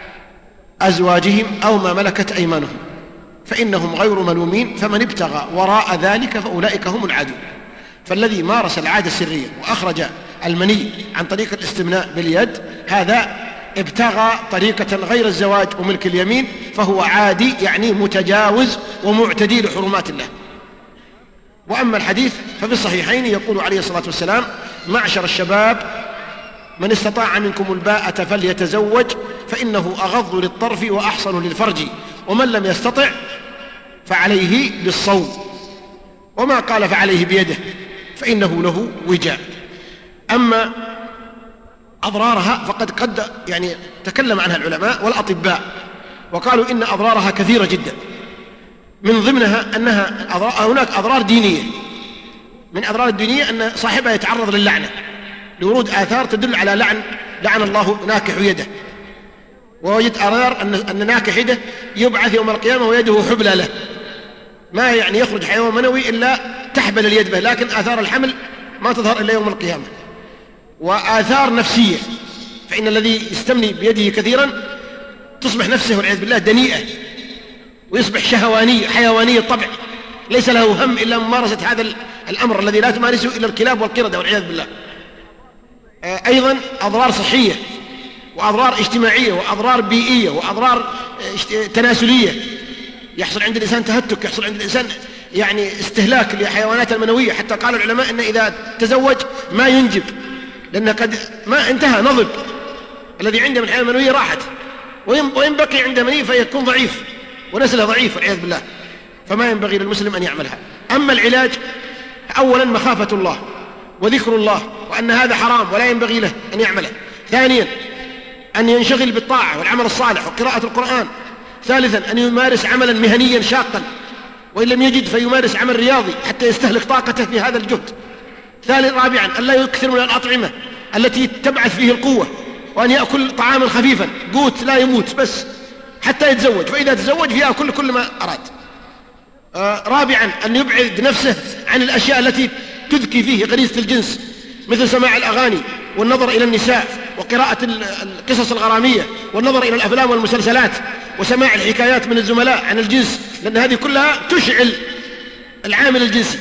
أزواجهم أو ما ملكت أيمانهم فإنهم غير ملومين، فمن ابتغى وراء ذلك فأولئك هم العادون. فالذي مارس العادة السرية وأخرج المني عن طريق الاستمناء باليد، هذا ابتغى طريقة غير الزواج وملك اليمين، فهو عادي، يعني متجاوز ومعتدي لحرمات الله. وأما الحديث ففي الصحيحين يقول عليه الصلاة والسلام: معشر الشباب من استطاع منكم الباءة فليتزوج فإنه أغض للطرف وأحصن للفرج، ومن لم يستطع فعليه بالصوم، وما قال فعليه بيده فإنه له وجاء. أما أضرارها فقد يعني تكلم عنها العلماء والأطباء، وقالوا إن أضرارها كثيرة جدا، من ضمنها أنها هناك أضرار دينية. من أضرار الدينية أن صاحبها يتعرض للعنة، لورود آثار تدل على لعن الله ناكح يده، ووجد آثار أن ناكح يده يبعث يوم القيامة ويده حبلى له، ما يعني يخرج حيوان منوي إلا تحبل اليد به، لكن آثار الحمل ما تظهر إلا يوم القيامة. وآثار نفسية، فإن الذي يستمني بيده كثيرا تصبح نفسه والعياذ بالله دنيئة، ويصبح شهواني حيواني الطبع، ليس له هم إلا ممارسة هذا الأمر الذي لا تمارسه إلا الكلاب والقردة والعياذ بالله. أيضا أضرار صحية وأضرار اجتماعية وأضرار بيئية وأضرار تناسلية، يحصل عند الإنسان تهتك، يحصل عند الإنسان يعني استهلاك لحيوانات المنوية، حتى قال العلماء إن إذا تزوج ما ينجب، لأنه قد ما انتهى نضج، الذي عنده من الحيوان المنوية راحت، وإن بقي عنده مني فيكون ضعيف ونسله ضعيف والعياذ بالله، فما ينبغي للمسلم أن يعملها. أما العلاج، أولا مخافة الله وذكر الله وأن هذا حرام ولا ينبغي له أن يعمله. ثانيا أن ينشغل بالطاعة والعمل الصالح وقراءة القرآن. ثالثا أن يمارس عملا مهنيا شاقا، وإن لم يجد فيمارس عمل رياضي حتى يستهلك طاقته في هذا الجهد. رابعا أن لا يكثر من الأطعمة التي تبعث فيه القوة، وأن يأكل طعاما خفيفا قوت لا يموت بس حتى يتزوج، فإذا تزوج يأكل كل ما أراد. رابعا أن يبعد نفسه عن الأشياء التي تذكي فيه غريزة الجنس، مثل سماع الأغاني والنظر إلى النساء وقراءة القصص الغرامية والنظر إلى الأفلام والمسلسلات وسماع الحكايات من الزملاء عن الجنس، لأن هذه كلها تشعل العامل الجنسي.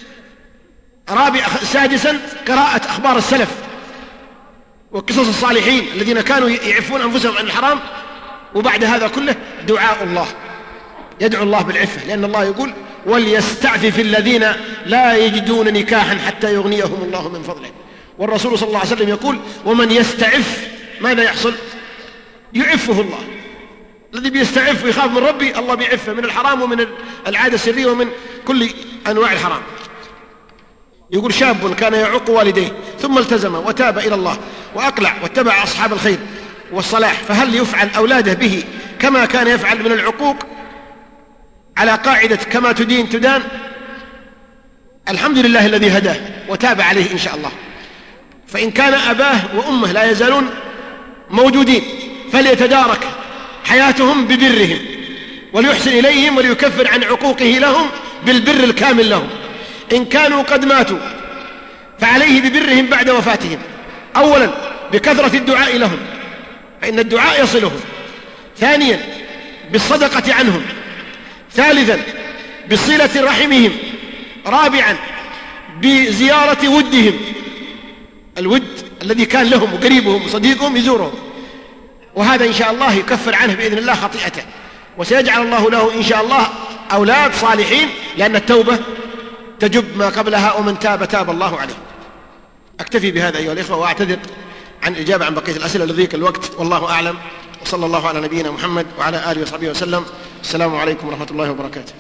سادسا قراءة أخبار السلف وقصص الصالحين الذين كانوا يعفون أنفسهم عن الحرام. وبعد هذا كله دعاء الله، يدعو الله بالعفة، لأن الله يقول: وليستعفف الذين لا يجدون نكاحا حتى يغنيهم الله من فضله. والرسول صلى الله عليه وسلم يقول: ومن يستعف ماذا يحصل؟ يعفه الله. الذي بيستعف ويخاف من ربي الله بيعفه من الحرام ومن العادة السرية ومن كل أنواع الحرام. يقول: شاب كان يعق والديه ثم التزم وتاب إلى الله وأقلع واتبع أصحاب الخير والصلاح، فهل يفعل أولاده به كما كان يفعل من العقوق على قاعدة كما تدين تدان؟ الحمد لله الذي هداه وتاب عليه إن شاء الله. فإن كان أباه وأمه لا يزالون موجودين فليتدارك حياتهم ببرهم وليحسن إليهم وليكفر عن عقوقه لهم بالبر الكامل لهم. إن كانوا قد ماتوا فعليه ببرهم بعد وفاتهم، أولا بكثرة الدعاء لهم فإن الدعاء يصلهم، ثانيا بالصدقة عنهم، ثالثا بصلة رحمهم، رابعا بزيارة ودهم، الود الذي كان لهم وقريبهم وصديقهم يزورهم، وهذا إن شاء الله يكفر عنه بإذن الله خطيئته، وسيجعل الله له إن شاء الله أولاد صالحين، لأن التوبة تجب ما قبلها، ومن تاب تاب الله عليه. أكتفي بهذا أيها الإخوة، وأعتذر عن الإجابة عن بقية الأسئلة لضيق الوقت، والله أعلم، وصلى الله على نبينا محمد وعلى آله وصحبه وسلم. السلام عليكم ورحمة الله وبركاته.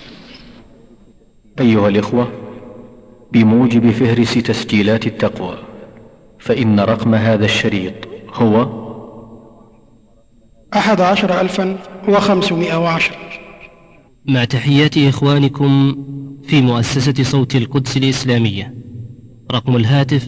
أيها الإخوة، بموجب فهرس تسجيلات التقوى، فإن رقم هذا الشريط هو 11,510. مع تحيات إخوانكم في مؤسسة صوت القدس الإسلامية. رقم الهاتف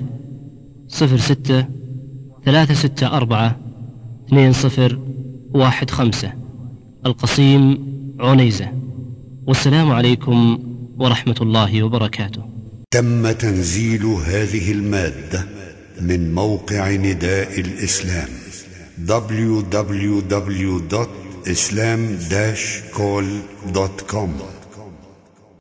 06-364-2015، القصيم عنيزة. والسلام عليكم ورحمة الله وبركاته. تم تنزيل هذه المادة من موقع نداء الإسلام www.islam-call.com